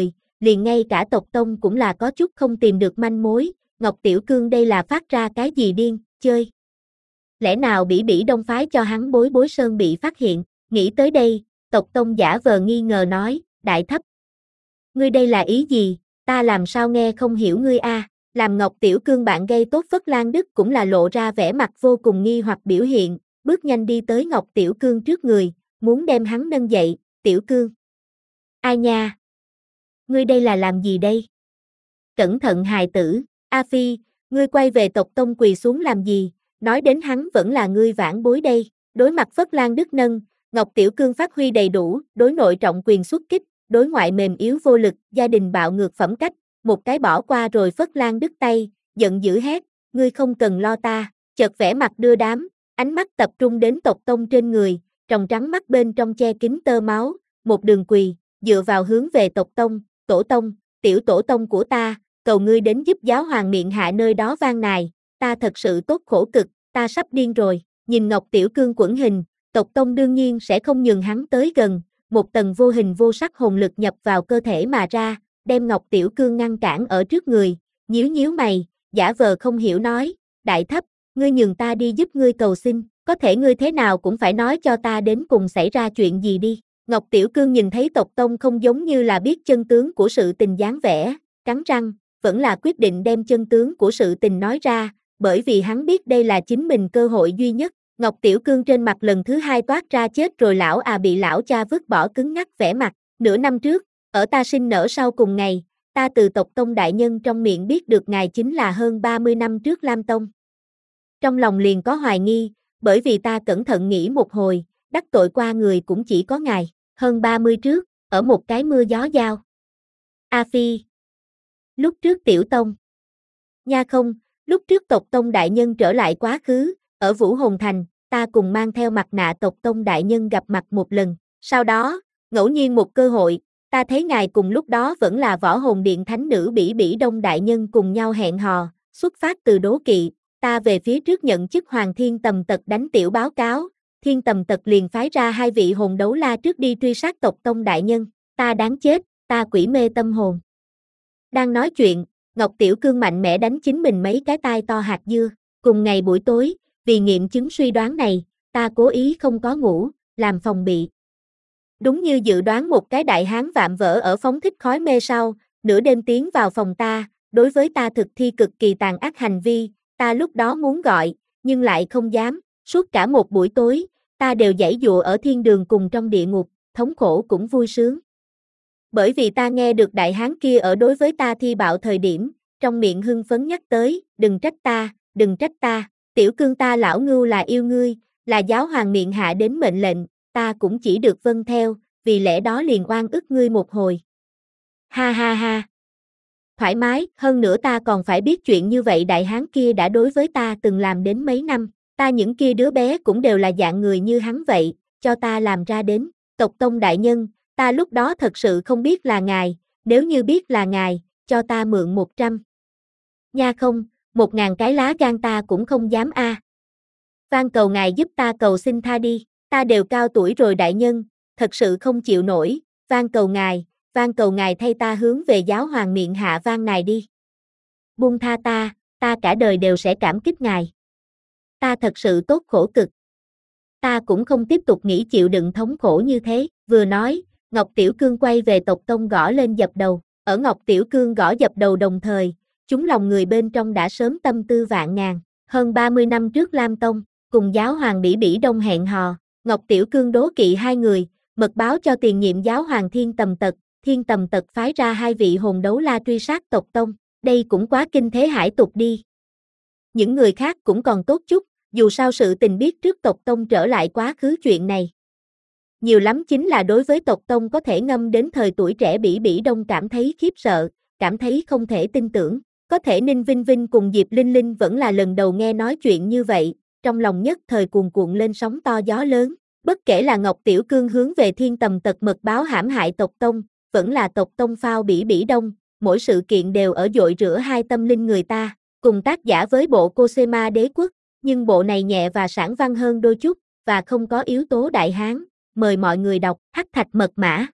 liền ngay cả tộc tông cũng là có chút không tìm được manh mối, Ngọc Tiểu Cương đây là phát ra cái gì điên, chơi. Lẽ nào Bỉ Bỉ Đông phái cho hắn Bối Bối Sơn bị phát hiện, nghĩ tới đây, tộc tông giả vờ nghi ngờ nói, Đại Thấp. Ngươi đây là ý gì, ta làm sao nghe không hiểu ngươi a? À? Làm Ngọc Tiểu Cương bạn gây tốt Phất Lan Đức cũng là lộ ra vẻ mặt vô cùng nghi hoặc biểu hiện, bước nhanh đi tới Ngọc Tiểu Cương trước người, muốn đem hắn nâng dậy, Tiểu Cương. Ai nha? Ngươi đây là làm gì đây? Cẩn thận hài tử, A Phi, ngươi quay về tộc tông quỳ xuống làm gì, nói đến hắn vẫn là ngươi vãn bối đây, đối mặt Phất Lan Đức nâng, Ngọc Tiểu Cương phát huy đầy đủ, đối nội trọng quyền xuất kích, đối ngoại mềm yếu vô lực, gia đình bạo ngược phẩm cách, một cái bỏ qua rồi Phất Lan Đức tay, giận dữ hét, ngươi không cần lo ta, chợt vẻ mặt đưa đám, ánh mắt tập trung đến tộc tông trên người, tròng trắng mắt bên trong che kín tơ máu, một đường quỳ, dựa vào hướng về tộc tông, tổ tông, tiểu tổ tông của ta, cầu ngươi đến giúp giáo hoàng miệng hạ nơi đó vang nài, ta thật sự tốt khổ cực, ta sắp điên rồi, nhìn Ngọc Tiểu Cương quẩn hình, tộc tông đương nhiên sẽ không nhường hắn tới gần, một tầng vô hình vô sắc hồn lực nhập vào cơ thể mà ra, đem Ngọc Tiểu Cương ngăn cản ở trước người, nhíu nhíu mày, giả vờ không hiểu nói, Đại Thấp, ngươi nhường ta đi giúp ngươi cầu xin, có thể ngươi thế nào cũng phải nói cho ta đến cùng xảy ra chuyện gì đi. Ngọc Tiểu Cương nhìn thấy tộc tông không giống như là biết chân tướng của sự tình dáng vẻ, cắn răng, vẫn là quyết định đem chân tướng của sự tình nói ra, bởi vì hắn biết đây là chính mình cơ hội duy nhất. Ngọc Tiểu Cương trên mặt lần thứ hai toát ra chết rồi lão à bị lão cha vứt bỏ cứng ngắc vẻ mặt, nửa năm trước, ở ta sinh nở sau cùng ngày, ta từ tộc tông đại nhân trong miệng biết được ngài chính là hơn ba mươi năm trước Lam Tông. Trong lòng liền có hoài nghi, bởi vì ta cẩn thận nghĩ một hồi, đắc tội qua người cũng chỉ có ngài, hơn ba mươi trước, ở một cái mưa gió giao. A Phi. Lúc trước Tiểu Tông. Nha không, lúc trước tộc tông đại nhân trở lại quá khứ, ở Vũ Hồn Thành, ta cùng mang theo mặt nạ tộc tông đại nhân gặp mặt một lần, sau đó, ngẫu nhiên một cơ hội, ta thấy ngài cùng lúc đó vẫn là Võ Hồn Điện Thánh Nữ Bỉ Bỉ Đông đại nhân cùng nhau hẹn hò, xuất phát từ đố kỵ, ta về phía trước nhận chức Hoàng Thiên Tầm Tật đánh tiểu báo cáo, Thiên Tầm Tật liền phái ra hai vị hồn đấu la trước đi truy sát tộc tông đại nhân, ta đáng chết, ta quỷ mê tâm hồn. Đang nói chuyện, Ngọc Tiểu Cương mạnh mẽ đánh chính mình mấy cái tai to hạt dưa, cùng ngày buổi tối, vì nghiệm chứng suy đoán này, ta cố ý không có ngủ, làm phòng bị. Đúng như dự đoán một cái đại hán vạm vỡ ở phóng thích khói mê sau, nửa đêm tiến vào phòng ta, đối với ta thực thi cực kỳ tàn ác hành vi, ta lúc đó muốn gọi, nhưng lại không dám, suốt cả một buổi tối, ta đều giãy dụa ở thiên đường cùng trong địa ngục, thống khổ cũng vui sướng. Bởi vì ta nghe được đại hán kia ở đối với ta thi bạo thời điểm, trong miệng hưng phấn nhắc tới, đừng trách ta, đừng trách ta, Tiểu Cương ta lão ngưu là yêu ngươi, là giáo hoàng miệng hạ đến mệnh lệnh, ta cũng chỉ được vâng theo, vì lẽ đó liền oan ức ngươi một hồi. Ha ha ha. Thoải mái, hơn nữa ta còn phải biết chuyện như vậy đại hán kia đã đối với ta từng làm đến mấy năm, ta những kia đứa bé cũng đều là dạng người như hắn vậy, cho ta làm ra đến, tộc tông đại nhân, ta lúc đó thật sự không biết là ngài, nếu như biết là ngài, cho ta mượn một trăm. Nha không, một ngàn cái lá gan ta cũng không dám a. À. Van cầu ngài giúp ta cầu xin tha đi, ta đều cao tuổi rồi đại nhân, thật sự không chịu nổi, van cầu ngài, van cầu ngài thay ta hướng về giáo hoàng miệng hạ van này đi. Buông tha ta, ta cả đời đều sẽ cảm kích ngài. Ta thật sự tốt khổ cực. Ta cũng không tiếp tục nghĩ chịu đựng thống khổ như thế, vừa nói, Ngọc Tiểu Cương quay về tộc tông gõ lên dập đầu, ở Ngọc Tiểu Cương gõ dập đầu đồng thời, chúng lòng người bên trong đã sớm tâm tư vạn ngàn, hơn ba mươi năm trước Lam Tông, cùng giáo hoàng Bỉ Bỉ Đông hẹn hò, Ngọc Tiểu Cương đố kỵ hai người, mật báo cho tiền nhiệm giáo hoàng Thiên Tầm Tật, Thiên Tầm Tật phái ra hai vị hồn đấu la truy sát tộc tông, đây cũng quá kinh thế hải tục đi. Những người khác cũng còn tốt chút, dù sao sự tình biết trước tộc tông trở lại quá khứ chuyện này. Nhiều lắm chính là đối với tộc tông có thể ngâm đến thời tuổi trẻ Bỉ Bỉ Đông cảm thấy khiếp sợ, cảm thấy không thể tin tưởng, có thể Ninh Vinh Vinh cùng Diệp Linh Linh vẫn là lần đầu nghe nói chuyện như vậy, trong lòng nhất thời cuồn cuộn lên sóng to gió lớn, bất kể là Ngọc Tiểu Cương hướng về Thiên Tầm Tật mật báo hãm hại tộc tông, vẫn là tộc tông phao Bỉ Bỉ Đông, mỗi sự kiện đều ở dội rửa hai tâm linh người ta, cùng tác giả với bộ Cosema Đế Quốc, nhưng bộ này nhẹ và sản văn hơn đôi chút, và không có yếu tố đại hán, mời mọi người đọc, Hắc Thạch Mật Mã.